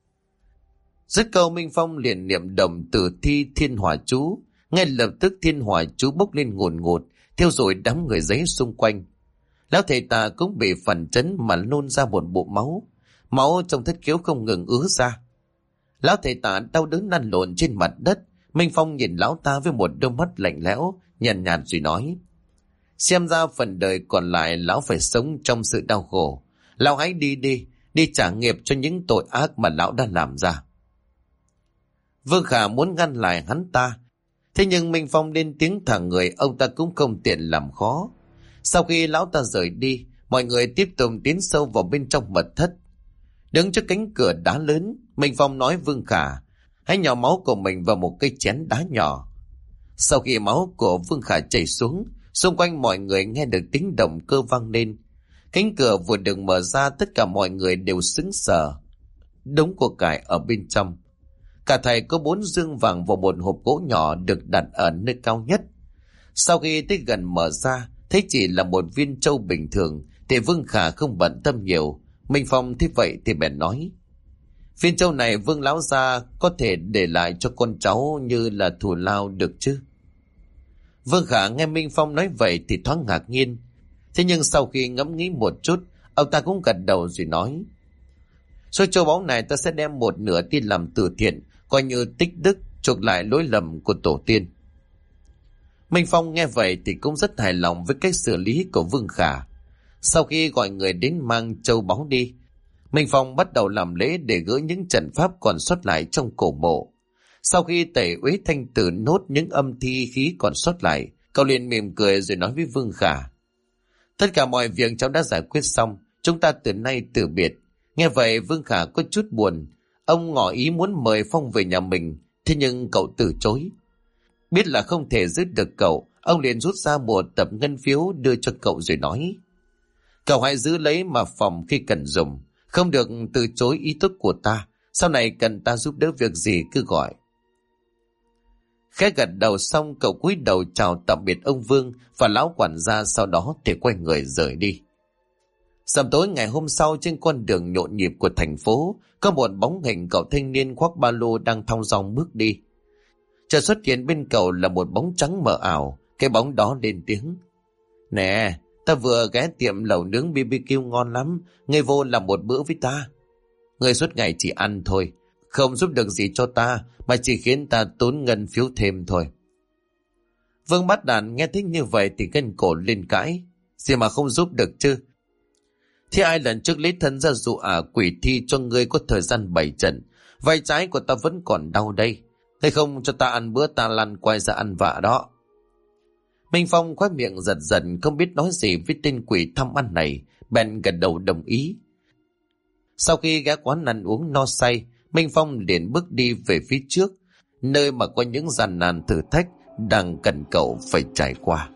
Dứt câu Minh Phong liền niệm động Tử Thi Thiên Hỏa chú. Ngay lập tức thiên hỏa chú bốc lên ngùn ngụt, thiêu rụi đám người giấy xung quanh. Lão thầy tà cũng bị phản chấn mà nôn ra một bụng máu. Máu trong thất khiếu không ngừng ứa ra. Lão thầy tà đau đớn lăn lộn trên mặt đất. Minh Phong nhìn lão ta với một đôi mắt lạnh lẽo, nhàn nhạt rồi nói. Xem ra phần đời còn lại lão phải sống trong sự đau khổ. Lão hãy đi đi, đi trả nghiệp cho những tội ác mà lão đã làm ra. Vương Khả muốn ngăn lại hắn ta, thế nhưng Minh Phong lên tiếng thẳng người, ông ta cũng không tiện làm khó. Sau khi lão ta rời đi, mọi người tiếp tục tiến sâu vào bên trong mật thất. Đứng trước cánh cửa đá lớn, Minh Phong nói Vương Khả, hãy nhỏ máu của mình vào một cây chén đá nhỏ. Sau khi máu của Vương Khả chảy xuống, xung quanh mọi người nghe được tiếng động cơ vang lên. Cánh cửa vừa được mở ra, tất cả mọi người đều sững sờ. Đống của cải ở bên trong. Cả thầy có 4 dương vàng vào một hộp gỗ nhỏ được đặt ở nơi cao nhất. Sau khi tới gần mở ra, thấy chỉ là một viên trâu bình thường, thì Vương Khả không bận tâm nhiều. Minh Phong thấy vậy thì bèn nói, viên trâu này Vương lão gia có thể để lại cho con cháu như là thù lao được chứ? Vương Khả nghe Minh Phong nói vậy thì thoáng ngạc nhiên. Thế nhưng sau khi ngẫm nghĩ một chút, ông ta cũng gật đầu rồi nói, số châu báu này ta sẽ đem một nửa đi làm từ thiện, coi như tích đức chuộc lại lỗi lầm của tổ tiên. Minh Phong nghe vậy thì cũng rất hài lòng với cách xử lý của Vương Khả. Sau khi gọi người đến mang châu báu đi, Minh Phong bắt đầu làm lễ để gỡ những trận pháp còn sót lại trong cổ mộ. Sau khi tẩy uế thanh tử nốt những âm thi khí còn sót lại, cậu liền mỉm cười rồi nói với Vương Khả, tất cả mọi việc cháu đã giải quyết xong, chúng ta từ nay từ biệt. Nghe vậy Vương Khả có chút buồn. Ông ngỏ ý muốn mời Phong về nhà mình, thế nhưng cậu từ chối. Biết là không thể giữ được cậu, ông liền rút ra một tập ngân phiếu đưa cho cậu rồi nói, cậu hãy giữ lấy mà phòng khi cần dùng, không được từ chối ý tốt của ta. Sau này cần ta giúp đỡ việc gì cứ gọi. Khẽ gật đầu xong, cậu cúi đầu chào tạm biệt ông Vương và lão quản gia, sau đó thì quay người rời đi. Sầm tối ngày hôm sau, trên con đường nhộn nhịp của thành phố, có một bóng hình cậu thanh niên khoác ba lô đang thong dong bước đi. Chợt xuất hiện bên cậu là một bóng trắng mờ ảo. Cái bóng đó lên tiếng, nè, ta vừa ghé tiệm lẩu nướng BBQ ngon lắm, ngươi vô làm một bữa với ta. Ngươi suốt ngày chỉ ăn thôi, không giúp được gì cho ta, mà chỉ khiến ta tốn ngân phiếu thêm thôi. Vương Bát Đàn nghe thích như vậy thì gân cổ lên cãi, gì mà không giúp được chứ? Thế ai lần trước lấy thân ra dụ quỷ thi cho ngươi có thời gian bày trận, vai trái của ta vẫn còn đau đây. Thế không cho ta ăn bữa ta lăn quay ra ăn vạ đó. Minh Phong khóe miệng giật giật, không biết nói gì với tên quỷ thăm ăn này, bèn gật đầu đồng ý. Sau khi ghé quán ăn uống no say, Minh Phong liền bước đi về phía trước, nơi mà có những gian nan thử thách đang cần cậu phải trải qua.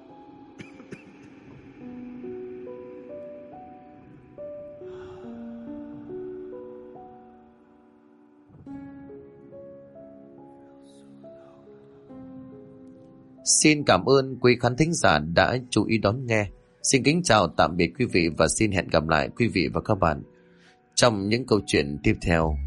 Xin cảm ơn quý khán thính giả đã chú ý đón nghe. Xin kính chào tạm biệt quý vị và xin hẹn gặp lại quý vị và các bạn trong những câu chuyện tiếp theo.